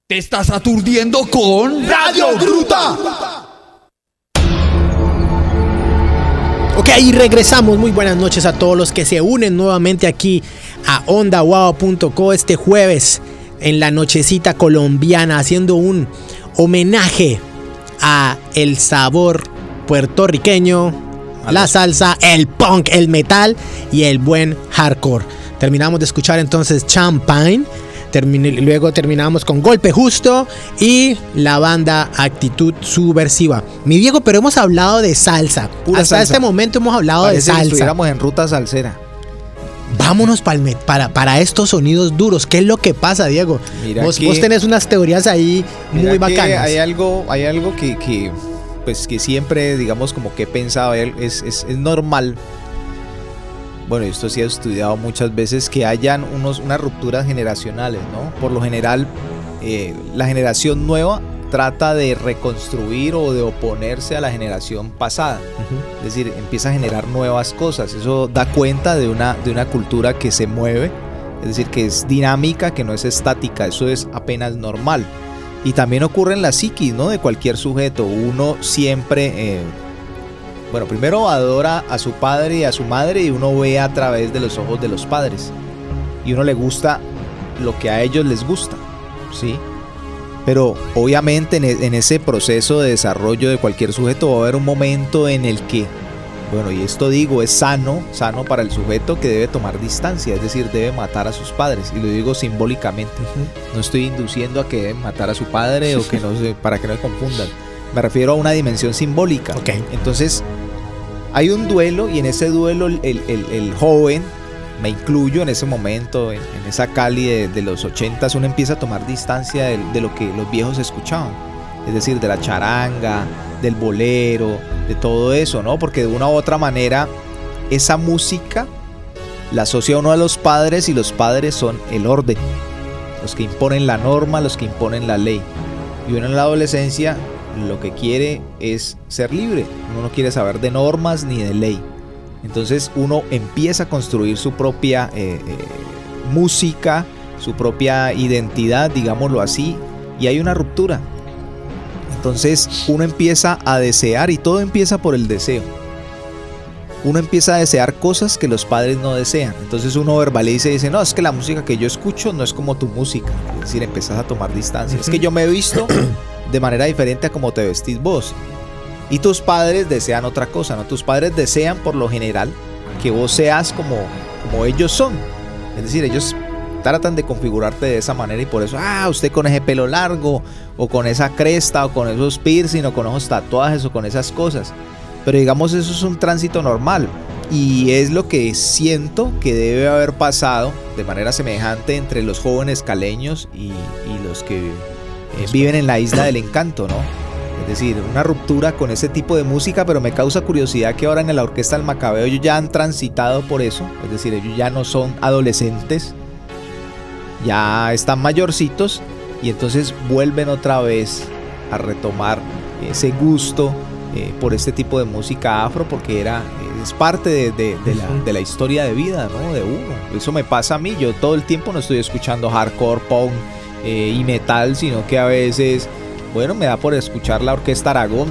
Te estás aturdiendo con Radio Gruta. Ok, y regresamos. Muy buenas noches a todos los que se unen nuevamente aquí a ondawao.co este jueves en la nochecita colombiana, haciendo un homenaje a el sabor puertorriqueño, la salsa, el punk, el metal y el buen hardcore. Terminamos de escuchar entonces Champagne. Luego terminamos con Golpe Justo y la banda Actitud Subversiva. Mi Diego, pero hemos hablado de salsa. Pura Hasta salsa. este momento hemos hablado Parece de que salsa. estuviéramos en ruta salsera. Vámonos para estos sonidos duros. ¿Qué es lo que pasa, Diego? Mira Vos que- tenés unas teorías ahí Mira muy que bacanas. hay algo que pues que siempre, digamos, como que he pensado, es normal. Bueno, esto sí he estudiado muchas veces, que hayan unas rupturas generacionales, ¿no? Por lo general, la generación nueva trata de reconstruir o de oponerse a la generación pasada. Es decir, empieza a generar nuevas cosas. Eso da cuenta de una cultura que se mueve, es decir, que es dinámica, que no es estática. Eso es apenas normal. Y también ocurre en la psiquis, ¿no? De cualquier sujeto. Uno siempre, bueno, primero adora a su padre y a su madre, y uno ve a través de los ojos de los padres. Y uno le gusta lo que a ellos les gusta, ¿sí? Pero obviamente en ese proceso de desarrollo de cualquier sujeto va a haber un momento en el que, bueno, y esto digo, es sano para el sujeto, que debe tomar distancia, es decir, debe matar a sus padres. Y lo digo simbólicamente. No estoy induciendo a que deben matar a su padre o que no se, para que no se confundan. Me refiero a una dimensión simbólica. Ok. Entonces, hay un duelo, y en ese duelo el joven, me incluyo en ese momento, en esa Cali de los 80s, uno empieza a tomar distancia de lo que los viejos escuchaban. Es decir, de la charanga, del bolero, de todo eso, ¿no? Porque de una u otra manera, esa música la asocia uno a los padres, y los padres son el orden, los que imponen la norma, los que imponen la ley. Y uno en la adolescencia lo que quiere es ser libre. Uno no quiere saber de normas ni de ley. Entonces uno empieza a construir su propia música, su propia identidad, digámoslo así, y hay una ruptura. Entonces uno empieza a desear, y todo empieza por el deseo. Uno empieza a desear cosas que los padres no desean. Entonces uno verbaliza y dice, no, es que la música que yo escucho no es como tu música. Es decir, empiezas a tomar distancia. Es que yo me he visto de manera diferente a como te vestís vos. Y tus padres desean otra cosa, ¿no? Tus padres desean por lo general que vos seas como ellos son. Es decir, ellos tratan de configurarte de esa manera, y por eso, usted con ese pelo largo, o con esa cresta, o con esos piercing, o con esos tatuajes, o con esas cosas. Pero digamos, eso es un tránsito normal, y es lo que siento que debe haber pasado de manera semejante entre los jóvenes caleños y los que viven en la Isla del Encanto, ¿no? Es decir, una ruptura con ese tipo de música, pero me causa curiosidad que ahora en la Orquesta del Macabeo ellos ya han transitado por eso. Es decir, ellos ya no son adolescentes, ya están mayorcitos, y entonces vuelven otra vez a retomar ese gusto por este tipo de música afro, porque es parte de la historia de vida, ¿no? De uno. Eso me pasa a mí. Yo todo el tiempo no estoy escuchando hardcore, punk y metal, sino que a veces, bueno, me da por escuchar la Orquesta Aragón,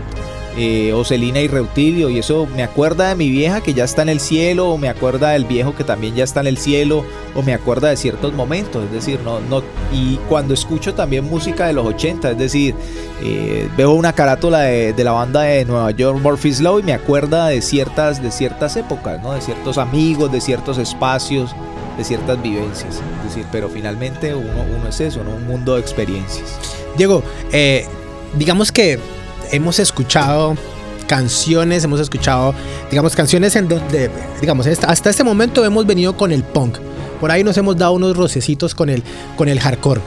o Celina y Reutilio, y eso me acuerda de mi vieja que ya está en el cielo, o me acuerda del viejo que también ya está en el cielo, o me acuerda de ciertos momentos. Es decir, no, y cuando escucho también música de los 80, es decir, veo una carátula de la banda de Nueva York, Murphy's Law, y me acuerda de ciertas épocas, ¿no? De ciertos amigos, de ciertos espacios, de ciertas vivencias. Es decir, pero finalmente uno es eso, ¿no? Un mundo de experiencias. Diego, digamos que hemos escuchado canciones en donde, digamos, hasta este momento hemos venido con el punk. Por ahí nos hemos dado unos rocecitos con el hardcore.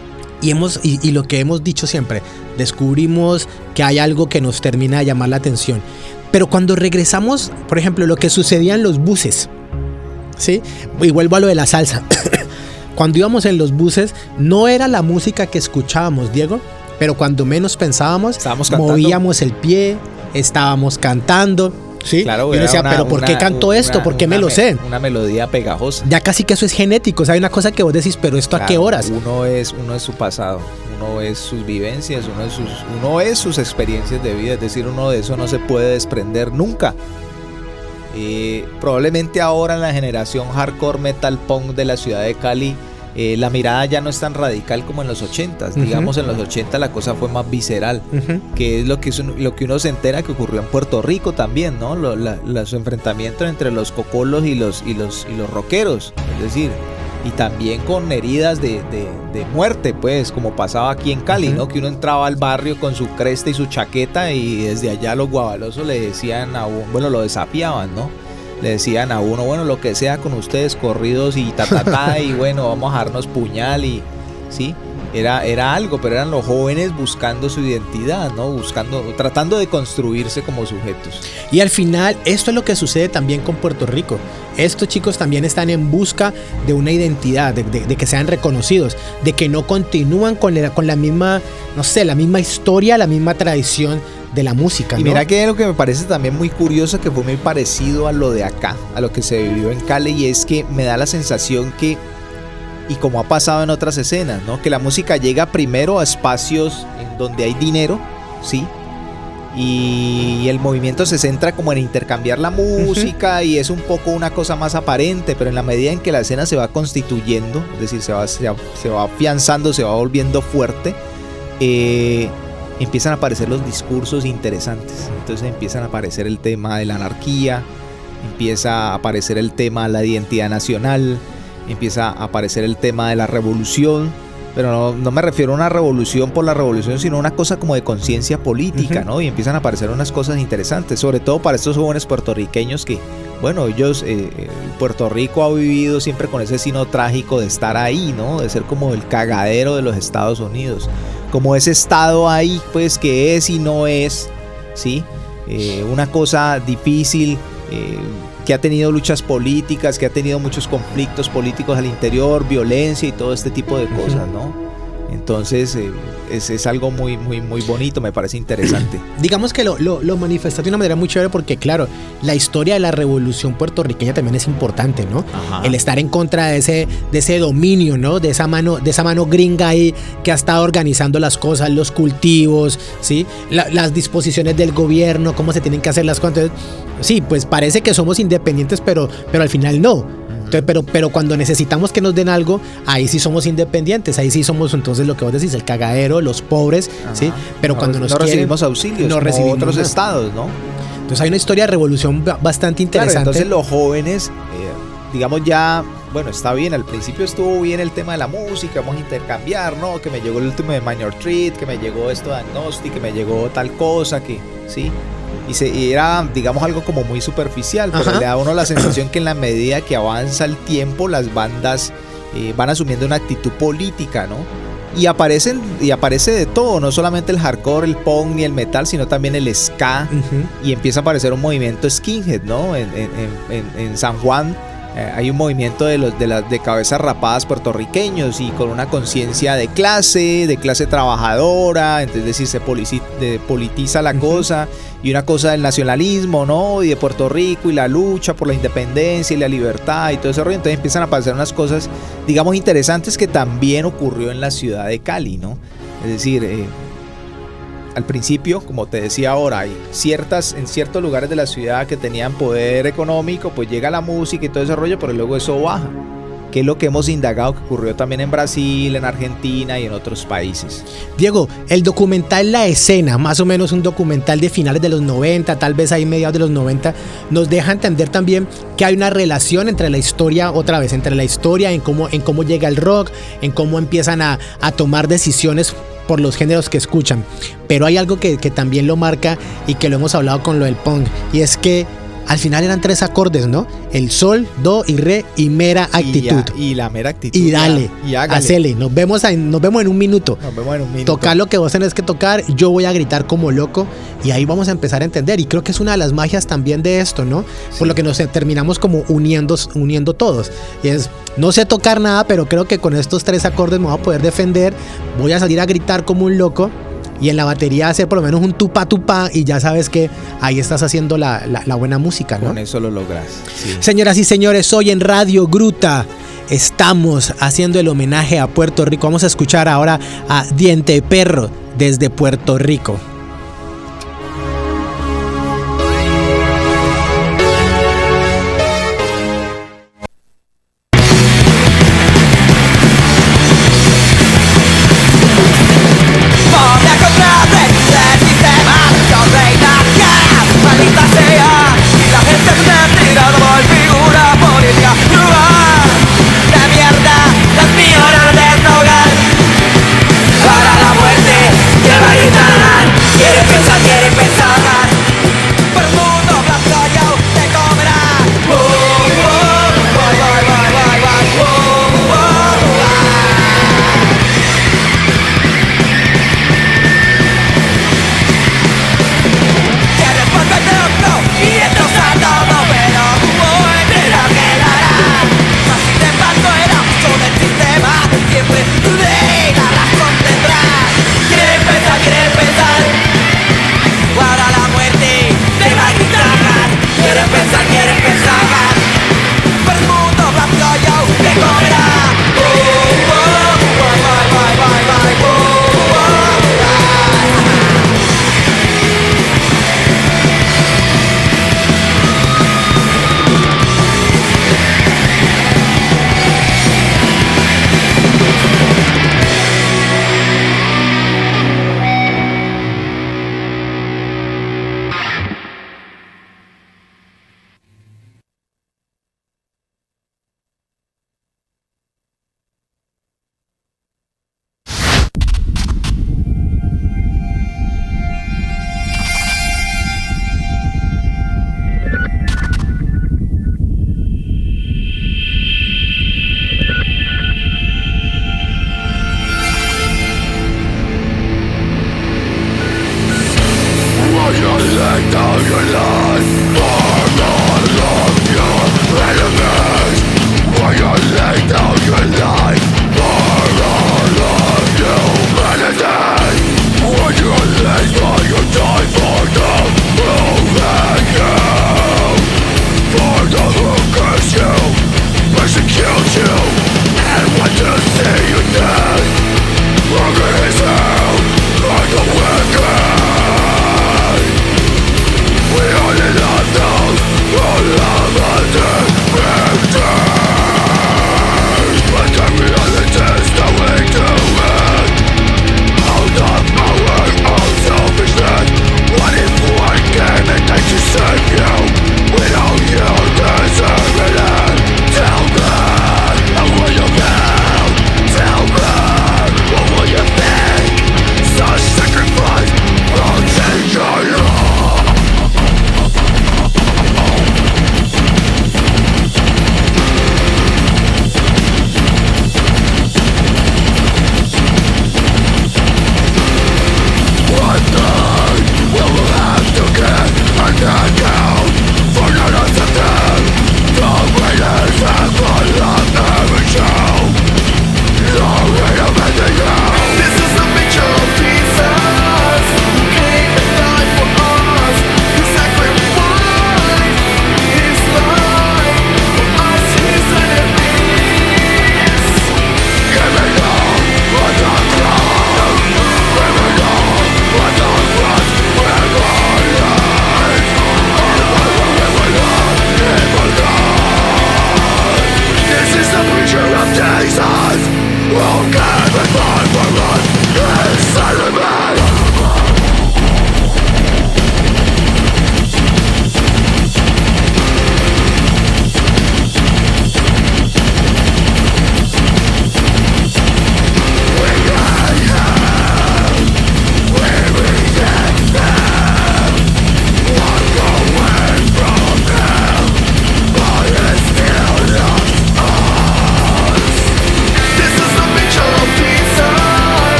Y lo que hemos dicho siempre, descubrimos que hay algo que nos termina de llamar la atención. Pero cuando regresamos, por ejemplo, lo que sucedía en los buses, ¿sí? Y vuelvo a lo de la salsa. Cuando íbamos en los buses, no era la música que escuchábamos, Diego, pero cuando menos pensábamos, Estábamos cantando. movíamos el pie, estábamos cantando, ¿sí? Claro, y uno era decía, pero ¿por qué canto esto? ¿Por qué me lo sé? Una melodía pegajosa. Ya casi que eso es genético, o sea, hay una cosa que vos decís, pero ¿esto a qué horas? Uno es su pasado, uno es sus vivencias, uno es sus experiencias de vida, es decir, uno de eso no se puede desprender nunca. Probablemente ahora en la generación hardcore metal punk de la ciudad de Cali, la mirada ya no es tan radical como en los 80s. Digamos, en los 80 la cosa fue más visceral, que es lo que uno se entera que ocurrió en Puerto Rico también, ¿no? Los enfrentamientos entre los cocolos y los rockeros, es decir, y también con heridas de muerte, pues, como pasaba aquí en Cali, ¿no? Que uno entraba al barrio con su cresta y su chaqueta y desde allá los guabalosos le decían a uno, bueno, lo desafiaban, ¿no? Le decían a uno, bueno, lo que sea con ustedes, corridos y y bueno, vamos a darnos puñal y, ¿sí? Era algo, pero eran los jóvenes buscando su identidad, ¿no? Tratando de construirse como sujetos. Y al final, esto es lo que sucede también con Puerto Rico. Estos chicos también están en busca de una identidad, de que sean reconocidos, de que no continúan con la misma, no sé, la misma historia, la misma tradición de la música, ¿no? Y mira que lo que me parece también muy curioso, que fue muy parecido a lo de acá, a lo que se vivió en Cali, y es que me da la sensación que, y como ha pasado en otras escenas, ¿no? Que la música llega primero a espacios en donde hay dinero, ¿sí? Y el movimiento se centra como en intercambiar la música y es un poco una cosa más aparente, pero en la medida en que la escena se va constituyendo, es decir, se va afianzando, se va volviendo fuerte, empiezan a aparecer los discursos interesantes. Entonces empiezan a aparecer el tema de la anarquía, empieza a aparecer el tema de la identidad nacional, empieza a aparecer el tema de la revolución, pero no me refiero a una revolución por la revolución, sino una cosa como de conciencia política, ¿no? Y empiezan a aparecer unas cosas interesantes, sobre todo para estos jóvenes puertorriqueños que, bueno, ellos, Puerto Rico ha vivido siempre con ese signo trágico de estar ahí, ¿no? De ser como el cagadero de los Estados Unidos, como ese estado ahí, pues, que es y no es, ¿sí? Una cosa difícil, que ha tenido luchas políticas, que ha tenido muchos conflictos políticos al interior, violencia y todo este tipo de cosas, ¿no? Entonces es algo muy, muy, muy bonito, me parece interesante. Digamos que lo manifestó de una manera muy chévere porque, claro, la historia de la revolución puertorriqueña también es importante, ¿no? Ajá. El estar en contra de ese dominio, ¿no? De esa mano gringa ahí que ha estado organizando las cosas, los cultivos, ¿sí? Las disposiciones del gobierno, cómo se tienen que hacer las cosas. Entonces, sí, pues parece que somos independientes, pero al final no. Entonces, pero cuando necesitamos que nos den algo, ahí sí somos independientes, ahí sí somos entonces lo que vos decís, el cagadero, los pobres, ¿sí? Pero cuando nos quieren, recibimos auxilios, no recibimos otros estados, ¿no? Entonces hay una historia de revolución bastante interesante. Claro, entonces los jóvenes, digamos ya, bueno, está bien, al principio estuvo bien el tema de la música, vamos a intercambiar, ¿no? Que me llegó el último de Minor Threat, que me llegó esto de Agnostic, que me llegó tal cosa, que, ¿sí? Y era, digamos, algo como muy superficial, pero le da a uno la sensación que en la medida que avanza el tiempo, las bandas van asumiendo una actitud política, ¿no? Y aparece de todo, no solamente el hardcore, el punk ni el metal, sino también el ska, y empieza a aparecer un movimiento skinhead, ¿no? En San Juan hay un movimiento de cabezas rapadas puertorriqueños y con una conciencia de clase trabajadora, entonces se politiza la cosa, y una cosa del nacionalismo, ¿no? Y de Puerto Rico y la lucha por la independencia y la libertad y todo ese rollo. Entonces empiezan a pasar unas cosas, digamos, interesantes que también ocurrió en la ciudad de Cali, ¿no? Es decir, al principio, como te decía ahora, hay en ciertos lugares de la ciudad que tenían poder económico, pues llega la música y todo ese rollo, pero luego eso baja, que es lo que hemos indagado que ocurrió también en Brasil, en Argentina y en otros países. Diego, el documental La Escena, más o menos un documental de finales de los 90, tal vez ahí mediados de los 90, nos deja entender también que hay una relación entre la historia, en cómo llega el rock, en cómo empiezan a tomar decisiones por los géneros que escuchan. Pero hay algo que también lo marca y que lo hemos hablado con lo del punk, y es que al final eran 3 acordes, ¿no? El sol, do y re y mera actitud. Y la mera actitud. Y dale, hacele. Nos vemos en un minuto. Tocar lo que vos tenés que tocar, yo voy a gritar como loco, y ahí vamos a empezar a entender. Y creo que es una de las magias también de esto, ¿no? Sí. Por lo que nos terminamos como uniendo todos. Y es, no sé tocar nada, pero creo que con estos 3 acordes me voy a poder defender, voy a salir a gritar como un loco, y en la batería hacer por lo menos un tupa tupa y ya sabes que ahí estás haciendo la buena música, ¿no? Con eso lo logras. Sí. Señoras y señores, hoy en Radio Gruta estamos haciendo el homenaje a Puerto Rico. Vamos a escuchar ahora a Diente Perro desde Puerto Rico. Para la muerte que va a gritar.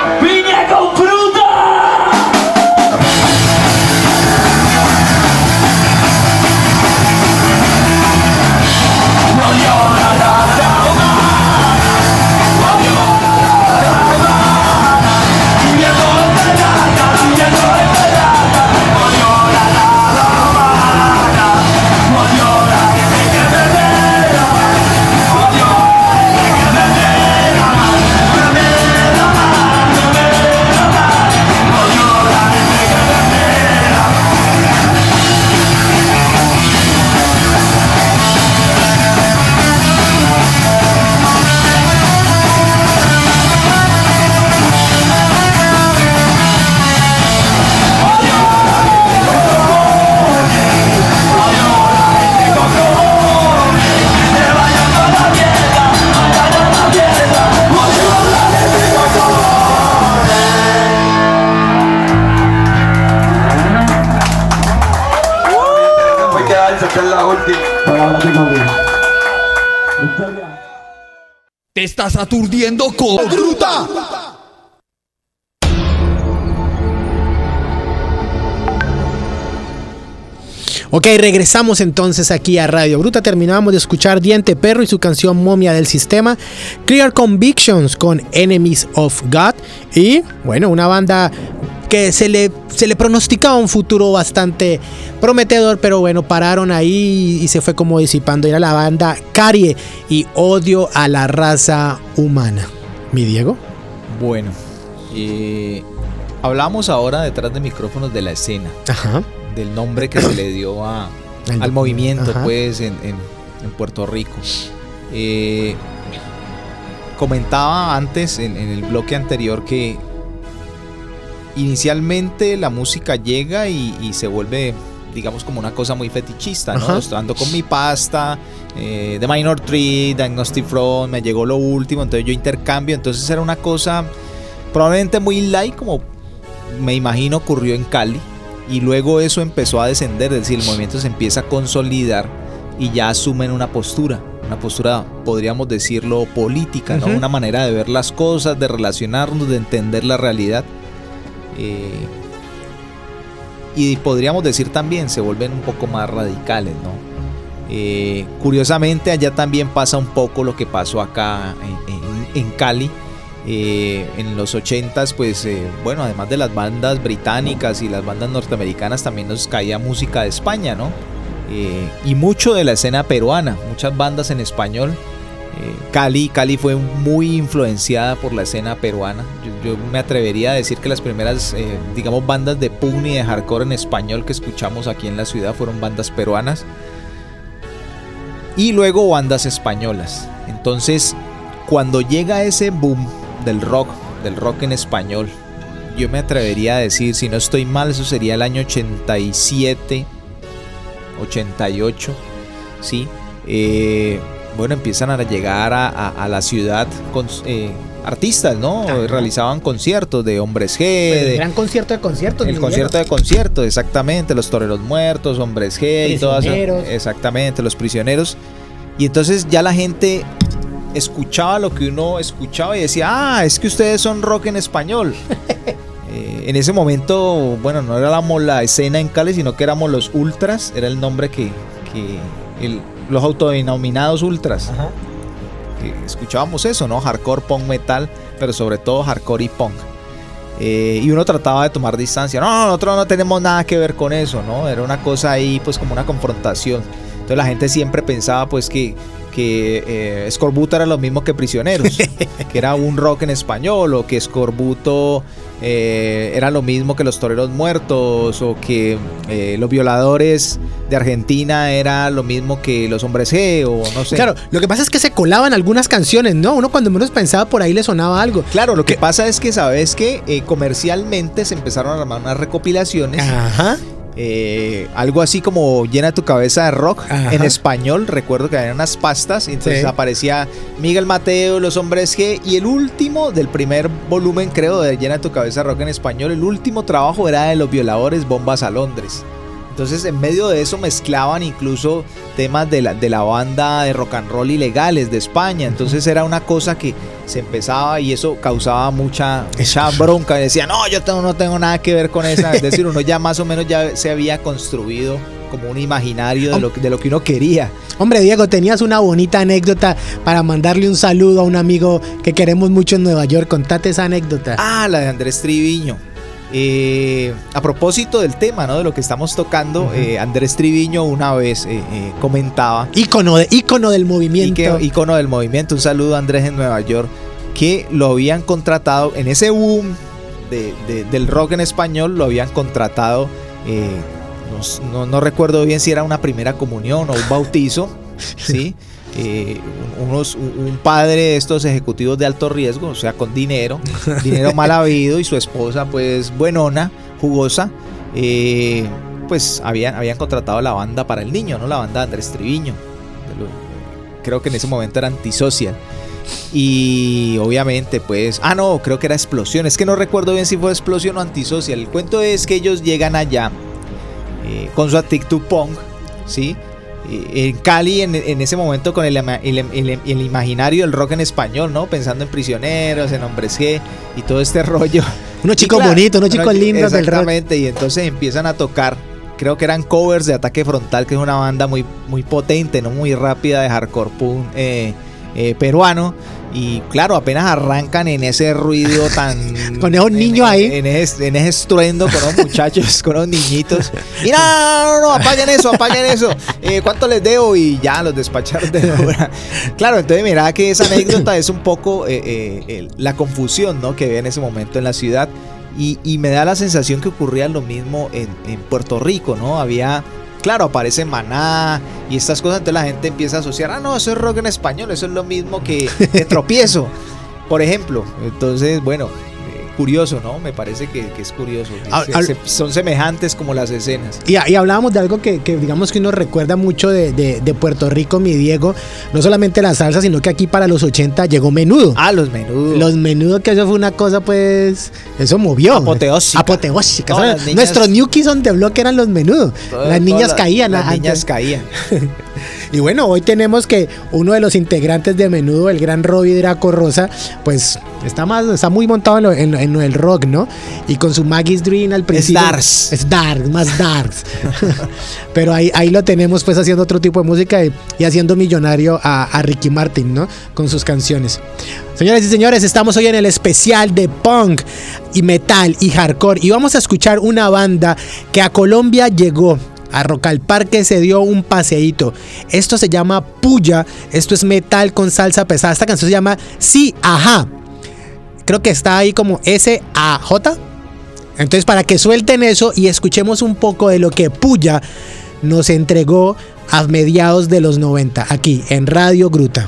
¡Piña con fruta! Te estás aturdiendo con Gruta. Ok, regresamos entonces aquí a Radio Bruta. Terminábamos de escuchar Diente Perro y su canción Momia del Sistema, Clear Convictions con Enemies of God y, bueno, una banda que se le pronosticaba un futuro bastante prometedor, pero bueno, pararon ahí y se fue como disipando. Era la banda Carie y Odio a la Raza Humana. ¿Mi Diego? Bueno, hablamos ahora detrás de micrófonos de la escena. Ajá. Del nombre que se le dio al movimiento, ajá, pues en Puerto Rico. Comentaba antes en el bloque anterior que inicialmente la música llega y se vuelve, digamos, como una cosa muy fetichista, ¿no? Ando con mi pasta, The Minor Threat, Agnostic Front, me llegó lo último, entonces yo intercambio. Entonces era una cosa probablemente muy light, como me imagino ocurrió en Cali. Y luego eso empezó a descender, es decir, el movimiento se empieza a consolidar y ya asumen una postura, podríamos decirlo, política, ¿no? Una manera de ver las cosas, de relacionarnos, de entender la realidad. Y podríamos decir también, se vuelven un poco más radicales, ¿no? Curiosamente, allá también pasa un poco lo que pasó acá en Cali. En los 80s, pues bueno, además de las bandas británicas y las bandas norteamericanas, también nos caía música de España, ¿no? Y mucho de la escena peruana, muchas bandas en español. Cali fue muy influenciada por la escena peruana. Yo me atrevería a decir que las primeras, digamos, bandas de punk y de hardcore en español que escuchamos aquí en la ciudad fueron bandas peruanas y luego bandas españolas. Entonces, cuando llega ese boom del rock en español, yo me atrevería a decir, si no estoy mal, eso sería el año 87, 88, ¿sí? Bueno, empiezan a llegar a la ciudad con artistas, ¿no? Ajá. Realizaban conciertos de Hombres G. El gran concierto de conciertos. El concierto de conciertos, exactamente. Los Toreros Muertos, Hombres G y todo eso. Exactamente, Los Prisioneros. Y entonces ya la gente escuchaba lo que uno escuchaba y decía, es que ustedes son rock en español. En ese momento, bueno, no éramos la escena en Cali, sino que éramos los ultras, era el nombre los autodenominados ultras. Ajá. Escuchábamos eso, ¿no? Hardcore, punk, metal, pero sobre todo hardcore y punk. Y uno trataba de tomar distancia. No, nosotros no tenemos nada que ver con eso, ¿no? Era una cosa ahí, pues como una confrontación. Entonces la gente siempre pensaba, pues, que Escorbuto era lo mismo que Prisioneros, que era un rock en español, o que Escorbuto era lo mismo que Los Toreros Muertos, o que Los Violadores de Argentina era lo mismo que Los Hombres G, o no sé. Claro, lo que pasa es que se colaban algunas canciones, ¿no? Uno cuando menos pensaba por ahí le sonaba algo. Claro, lo que pasa es que, ¿sabes qué? Comercialmente se empezaron a armar unas recopilaciones. Ajá. Algo así como Llena tu cabeza de rock. Ajá. En español, recuerdo que había unas pastas, entonces sí, aparecía Miguel Mateo, Los Hombres G, y el último del primer volumen, creo, de Llena tu cabeza de rock en español, el último trabajo era de Los Violadores, Bombas a Londres. Entonces en medio de eso mezclaban incluso temas de la banda de rock and roll ilegales de España. Entonces era una cosa que se empezaba y eso causaba mucha bronca. Y decía, no, yo no tengo nada que ver con esa. Es decir, uno ya más o menos ya se había construido como un imaginario de lo que uno quería. Hombre, Diego, tenías una bonita anécdota para mandarle un saludo a un amigo que queremos mucho en Nueva York. Contate esa anécdota. Ah, la de Andrés Triviño. A propósito del tema, ¿no? De lo que estamos tocando, Andrés Triviño una vez comentaba, ícono del movimiento. Ícono del movimiento. Un saludo a Andrés en Nueva York, que lo habían contratado en ese boom del rock en español. Lo habían contratado, no recuerdo bien si era una primera comunión o un bautizo, ¿sí? Un padre de estos ejecutivos de alto riesgo, o sea, con dinero mal habido, y su esposa pues buenona, jugosa, pues habían contratado la banda para el niño, ¿no? La banda de Andrés Triviño, creo que en ese momento era Antisocial, y obviamente pues, creo que era Explosión, es que no recuerdo bien si fue Explosión o Antisocial. El cuento es que ellos llegan allá con su actitud punk, ¿sí? En Cali, en ese momento, con el imaginario del rock en español, ¿no? Pensando en Prisioneros, en Hombres G y todo este rollo. Unos chicos bonitos, unos chicos lindos del rock. Exactamente, y entonces empiezan a tocar, creo que eran covers de Ataque Frontal, que es una banda muy, muy potente, ¿no? Muy rápida de hardcore punk peruano. Y claro, apenas arrancan en ese ruido tan... con esos niños ahí. En ese estruendo, con los muchachos, con los niñitos. Mira, no, apaguen eso. ¿Cuánto les debo? Y ya, los despacharon de hora. Claro, entonces mira que esa anécdota es un poco la confusión, ¿no? Que había en ese momento en la ciudad. Y me da la sensación que ocurría lo mismo en Puerto Rico, ¿no? Claro, aparece Maná y estas cosas, entonces la gente empieza a asociar, no, eso es rock en español, eso es lo mismo que Tropiezo, por ejemplo. Entonces, bueno, curioso, ¿no? Me parece que es curioso. Son semejantes como las escenas. Y hablábamos de algo que digamos que uno recuerda mucho de Puerto Rico, mi Diego. No solamente la salsa, sino que aquí para los 80 llegó Menudo. Los Menudos. Los Menudos, que eso fue una cosa, pues, eso movió. Apoteósica. Nuestros New Kids on the Block eran los Menudos. Las niñas caían. Las niñas caían. Y bueno, hoy tenemos que uno de los integrantes de Menudo, el gran Robbie Draco Rosa, pues está muy montado en el rock, ¿no? Y con su Maggie's Dream al principio. Es dark, más darks. Pero ahí lo tenemos pues haciendo otro tipo de música y haciendo millonario a Ricky Martin, ¿no? Con sus canciones. Señoras y señores, estamos hoy en el especial de punk y metal y hardcore. Y vamos a escuchar una banda que a Colombia llegó. A Rock al Parque se dio un paseíto. Esto se llama Puya. Esto es metal con salsa pesada. Esta canción se llama Sí, Ajá. Creo que está ahí como S-A-J. Entonces, para que suelten eso y escuchemos un poco de lo que Puya nos entregó a mediados de los 90, aquí en Radio Gruta.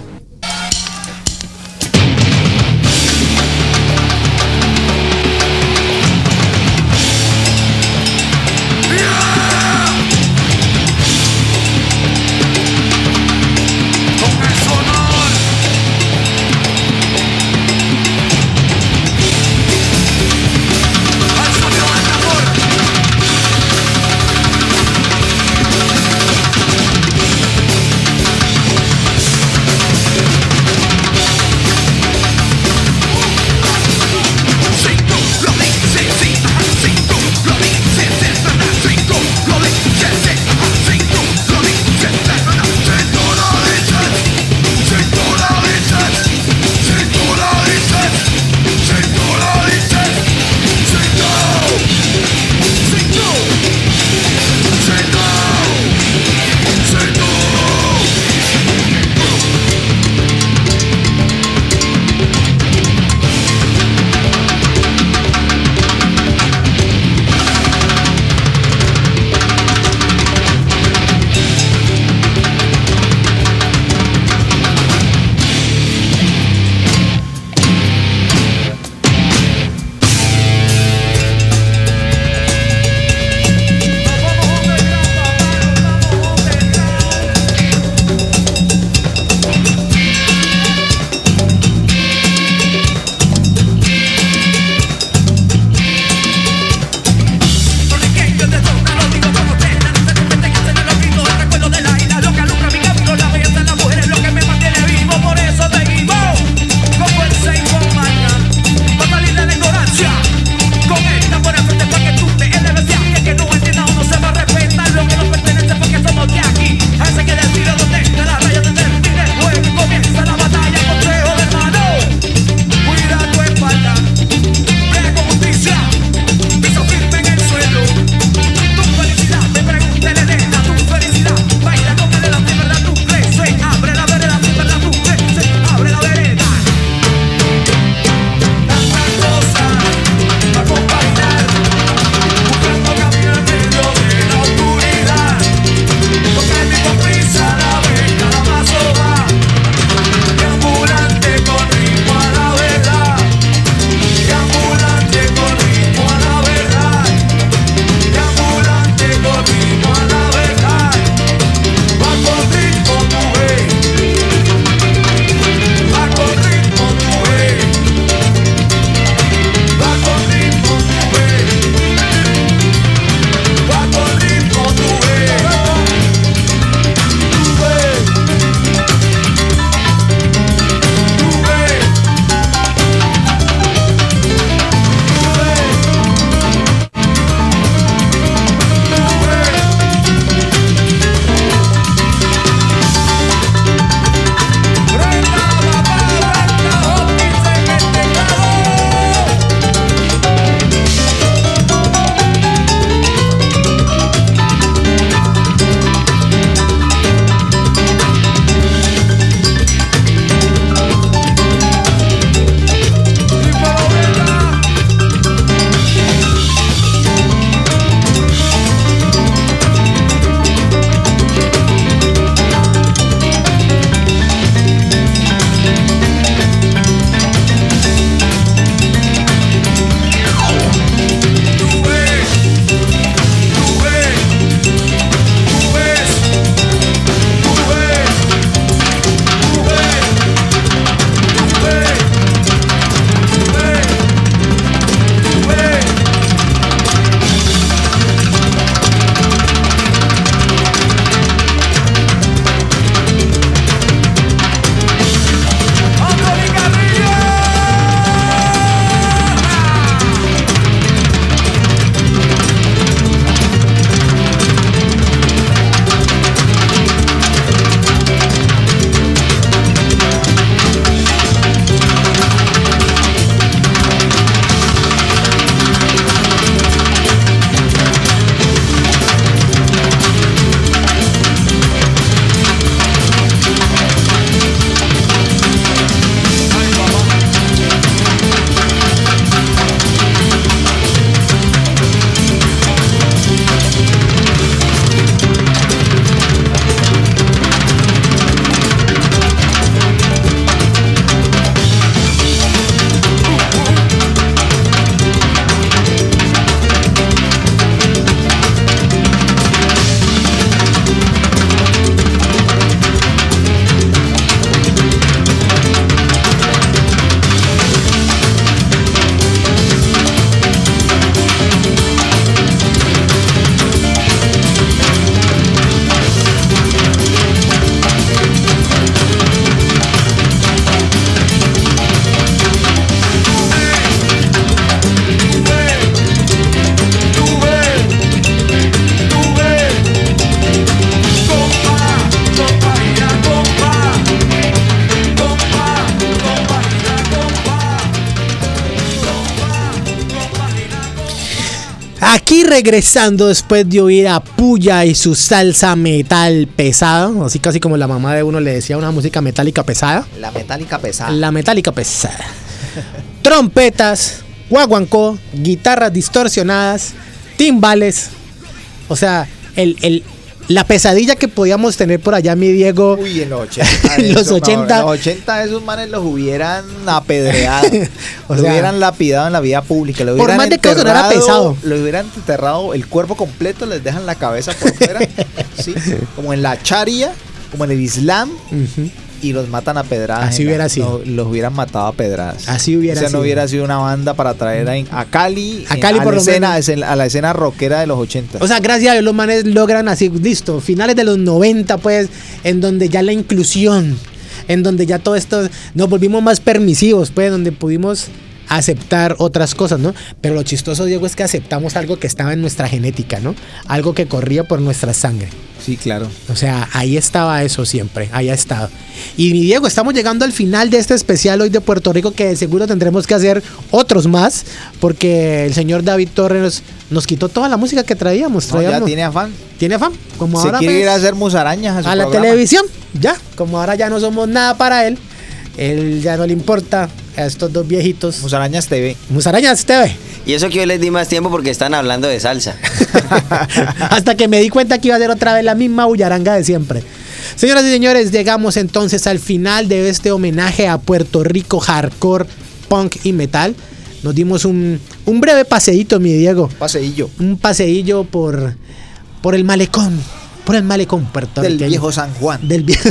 Aquí regresando después de oír a Puya y su salsa metal pesada, así casi como la mamá de uno le decía, una música metálica pesada. La metálica pesada. La metálica pesada. Trompetas, guaguancó, guitarras distorsionadas, timbales. O sea, la pesadilla que podíamos tener por allá, mi Diego. Uy, en los 80. En los eso, 80. En los 80 esos manes los hubieran apedreado. O Los sea, hubieran lapidado en la vida pública. Lo por hubieran más de que eso no era pesado. Lo hubieran enterrado el cuerpo completo, les dejan la cabeza por fuera. ¿Sí? Como en la charia, como en el Islam. Ujú. Y los matan a pedradas. Así hubiera sido. Los hubieran matado a pedradas. Así hubiera O sea, sido. no hubiera sido una banda para traer a Cali. A Cali, por lo menos. A la escena rockera de los 80. O sea, gracias a Dios los manes logran así, listo, finales de los 90, pues, en donde ya la inclusión, en donde ya todo esto, nos volvimos más permisivos, pues, donde pudimos aceptar otras cosas, ¿no? Pero lo chistoso, Diego, es que aceptamos algo que estaba en nuestra genética, ¿no? Algo que corría por nuestra sangre. Sí, claro. O sea, ahí estaba eso siempre, ahí ha estado. Y mi Diego, estamos llegando al final de este especial hoy de Puerto Rico, que de seguro tendremos que hacer otros más, porque el señor David Torres nos quitó toda la música que traíamos. No, ya tiene afán. ¿Tiene afán? Como Se ahora quiere pues, ir a hacer musarañas a su a la programa. televisión, ya, como ahora ya no somos nada para él ya no le importa a estos dos viejitos. Musarañas TV. Musarañas TV. Y eso que yo les di más tiempo porque están hablando de salsa. Hasta que me di cuenta que iba a ser otra vez la misma bullaranga de siempre. Señoras y señores, llegamos entonces al final de este homenaje a Puerto Rico hardcore, punk y metal. Nos dimos un breve paseíto, mi Diego. Paseillo. Un paseillo por el malecón. Por el malecón puertorriqueño. Del viejo San Juan. Del viejo.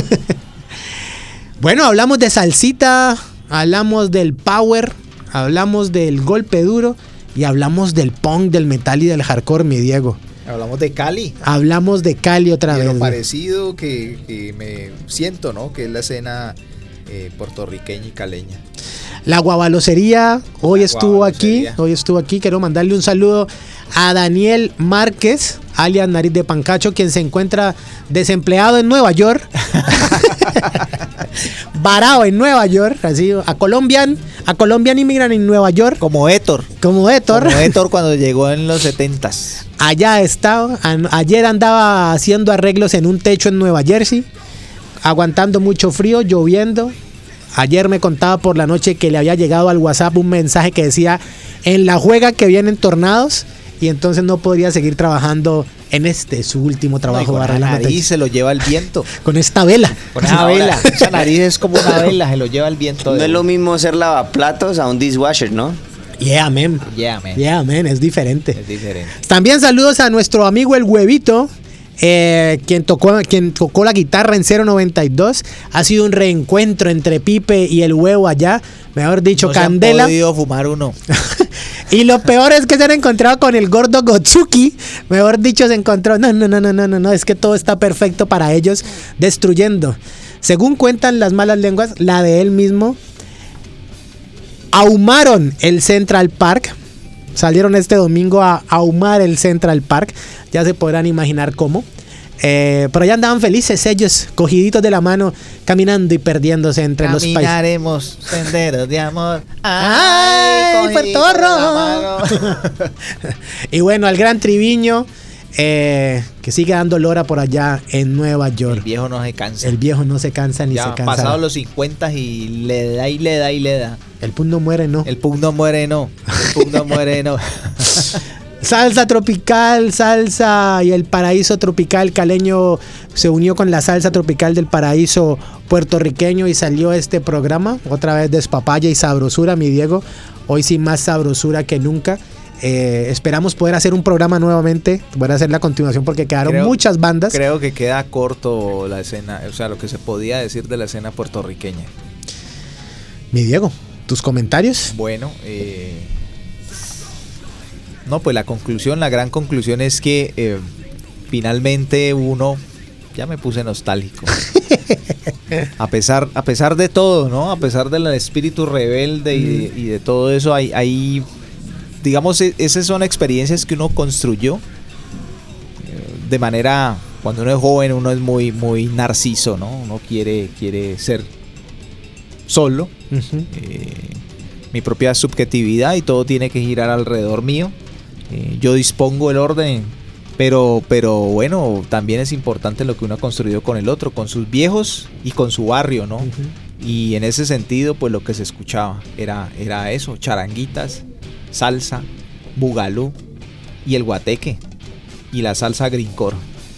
Bueno, hablamos de salsita, hablamos del power, hablamos del golpe duro y hablamos del punk, del metal y del hardcore, mi Diego. Hablamos de Cali. Hablamos de Cali otra Y vez. lo güey. parecido que me siento, ¿no? Que es la escena puertorriqueña y caleña. La guavalocería hoy La estuvo aquí, guavalocería. Quiero mandarle un saludo a Daniel Márquez, alias Nariz de Pancacho, quien se encuentra desempleado en Nueva York. Varado en Nueva York, así, a Colombian Immigrant en Nueva York, Como Héctor. como Héctor. Como Héctor cuando llegó en los 70s. Allá está. Ayer andaba haciendo arreglos en un techo en Nueva Jersey, aguantando mucho frío, lloviendo. Ayer me contaba por la noche que le había llegado al WhatsApp un mensaje que decía: en la juega que vienen tornados, y entonces no podría seguir trabajando en su último trabajo. No, y con la arreglando nariz techos. se lo lleva el viento. Con esta vela. Con esa vela. Esa nariz es como una vela, se lo lleva el viento. No es lo mismo ser lavaplatos a un dishwasher, ¿no? Yeah, man. Yeah, man. Yeah, man, es diferente. Es diferente. También saludos a nuestro amigo el Huevito, quien tocó la guitarra en 092. Ha sido un reencuentro entre Pipe y el Huevo allá. Mejor dicho, No se han candela. podido fumar uno. Y lo peor es que se han encontrado con el gordo Gotsuki. Mejor dicho, se encontró. No. Es que todo está perfecto para ellos, destruyendo. Según cuentan las malas lenguas, la de él mismo. Ahumaron el Central Park. Salieron este domingo a ahumar el Central Park. Ya se podrán imaginar cómo. Pero ya andaban felices ellos, cogiditos de la mano, caminando y perdiéndose entre los países. Caminaremos senderos de amor. ¡Ay, cogiditos de la Puerto mano. Y bueno, al gran Triviño, que sigue dando lora por allá en Nueva El York. viejo no se cansa. El viejo no se cansa ni Ya se han cansa. pasado los 50 y le da y le da y le da. El punto muere, ¿no? El pug no muere, no. El pug no muere, no. Salsa tropical, salsa y el paraíso tropical caleño se unió con la salsa tropical del paraíso puertorriqueño y salió este programa, otra vez despapaya y sabrosura, mi Diego, hoy sí más sabrosura que nunca. Esperamos poder hacer un programa nuevamente, poder hacer la continuación porque quedaron muchas bandas. Creo que queda corto la escena, o sea, lo que se podía decir de la escena puertorriqueña. Mi Diego, tus comentarios. Bueno, no, pues la conclusión, la gran conclusión es que finalmente uno, ya me puse nostálgico. A pesar de todo, ¿no? A pesar del espíritu rebelde y de todo eso, hay digamos, esas son experiencias que uno construyó de manera, cuando uno es joven, uno es muy, muy narciso, ¿no? Uno quiere ser solo, mi propia subjetividad y todo tiene que girar alrededor mío. yo dispongo el orden, pero bueno, también es importante lo que uno ha construido con el otro, con sus viejos y con su barrio, ¿no? Y en ese sentido, pues lo que se escuchaba era eso, charanguitas, salsa, bugalú y el guateque y la salsa greencore.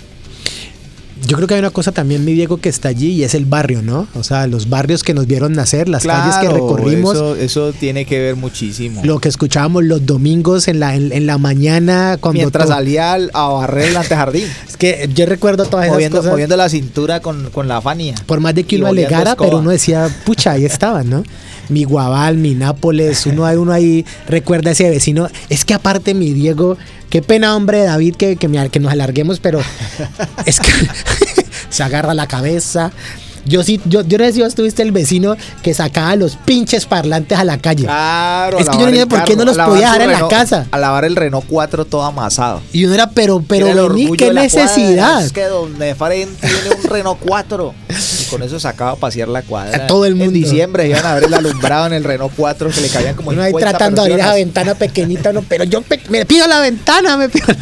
Yo creo que hay una cosa también, mi Diego, que está allí y es el barrio, ¿no? O sea, los barrios que nos vieron nacer, las calles que recorrimos. Eso tiene que ver muchísimo. Lo que escuchábamos los domingos en la mañana. Mientras salía a barrer el antejardín. Es que yo recuerdo todas esas cosas. Moviendo la cintura con la Fania. Por más de que uno alegara, pero uno decía, pucha, ahí estaban, ¿no? Mi Guabal, mi Nápoles, uno ahí recuerda a ese vecino. Es que aparte, mi Diego, qué pena, hombre, David, que nos alarguemos, pero es que se agarra la cabeza. Yo no sé si vos tuviste el vecino que sacaba los pinches parlantes a la calle. Claro. Es que yo no entiendo por qué no los podía dejar en la casa. A lavar el Renault 4 todo amasado. Y uno era, pero vení, qué necesidad. Es que donde frente tiene un Renault 4. Y con eso sacaba a pasear la cuadra. A todo el mundo. En diciembre iban a ver el alumbrado en el Renault 4 que le caían como uno ahí tratando de abrir esa ventana pequeñita, no, pero yo me pido la ventana,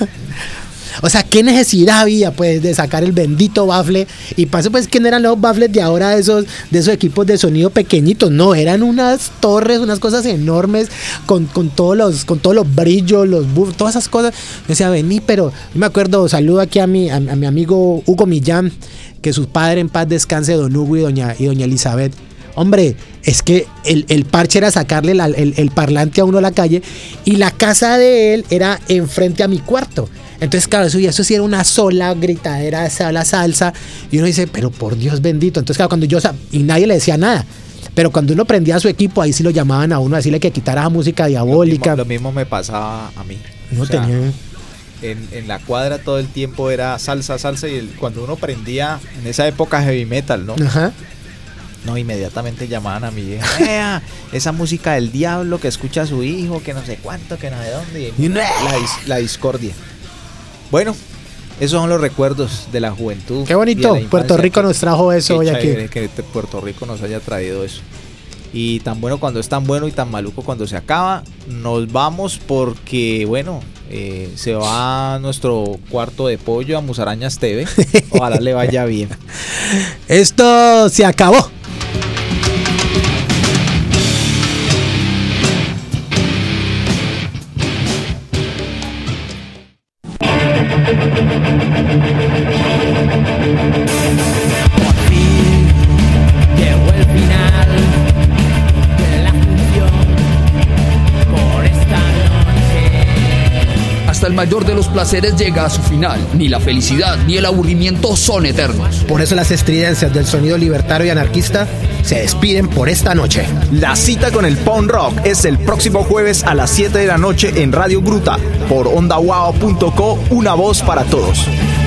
O sea, ¿qué necesidad había, pues, de sacar el bendito bafle? Y pasó, pues, que no eran los bafles de ahora de esos equipos de sonido pequeñitos. No, eran unas torres, unas cosas enormes con todos los brillos, los buffs, todas esas cosas. Yo decía, vení, pero yo me acuerdo, saludo aquí a mi amigo Hugo Millán, que su padre en paz descanse, don Hugo y doña Elizabeth. Hombre, es que el parche era sacarle el parlante a uno a la calle y la casa de él era enfrente a mi cuarto. Entonces, claro, eso sí era una sola gritadera de la salsa. Y uno dice, pero por Dios bendito. Entonces, claro, y nadie le decía nada. Pero cuando uno prendía su equipo, ahí sí lo llamaban a uno a decirle que quitara esa música diabólica. Lo mismo me pasaba a mí. No tenía... En la cuadra todo el tiempo era salsa. Y cuando uno prendía, en esa época, heavy metal, ¿no? Ajá. No, inmediatamente llamaban a mi vieja. Esa música del diablo que escucha a su hijo, que no sé cuánto, que no sé dónde. La discordia. Bueno, esos son los recuerdos de la juventud. Qué bonito, Puerto Rico nos trajo eso hoy aquí. Que Puerto Rico nos haya traído eso. Y tan bueno cuando es tan bueno y tan maluco cuando se acaba. Nos vamos porque, bueno, se va nuestro cuarto de pollo a Musarañas TV. Ojalá le vaya bien. Esto se acabó. Llegó el final de la función por esta noche. Hasta el mayor de los placeres llega a su final. Ni la felicidad ni el aburrimiento son eternos. Por eso las estridencias del sonido libertario y anarquista se despiden por esta noche. La cita con el punk rock es el próximo jueves a las 7 de la noche en Radio Gruta por ondawao.co, una voz para todos.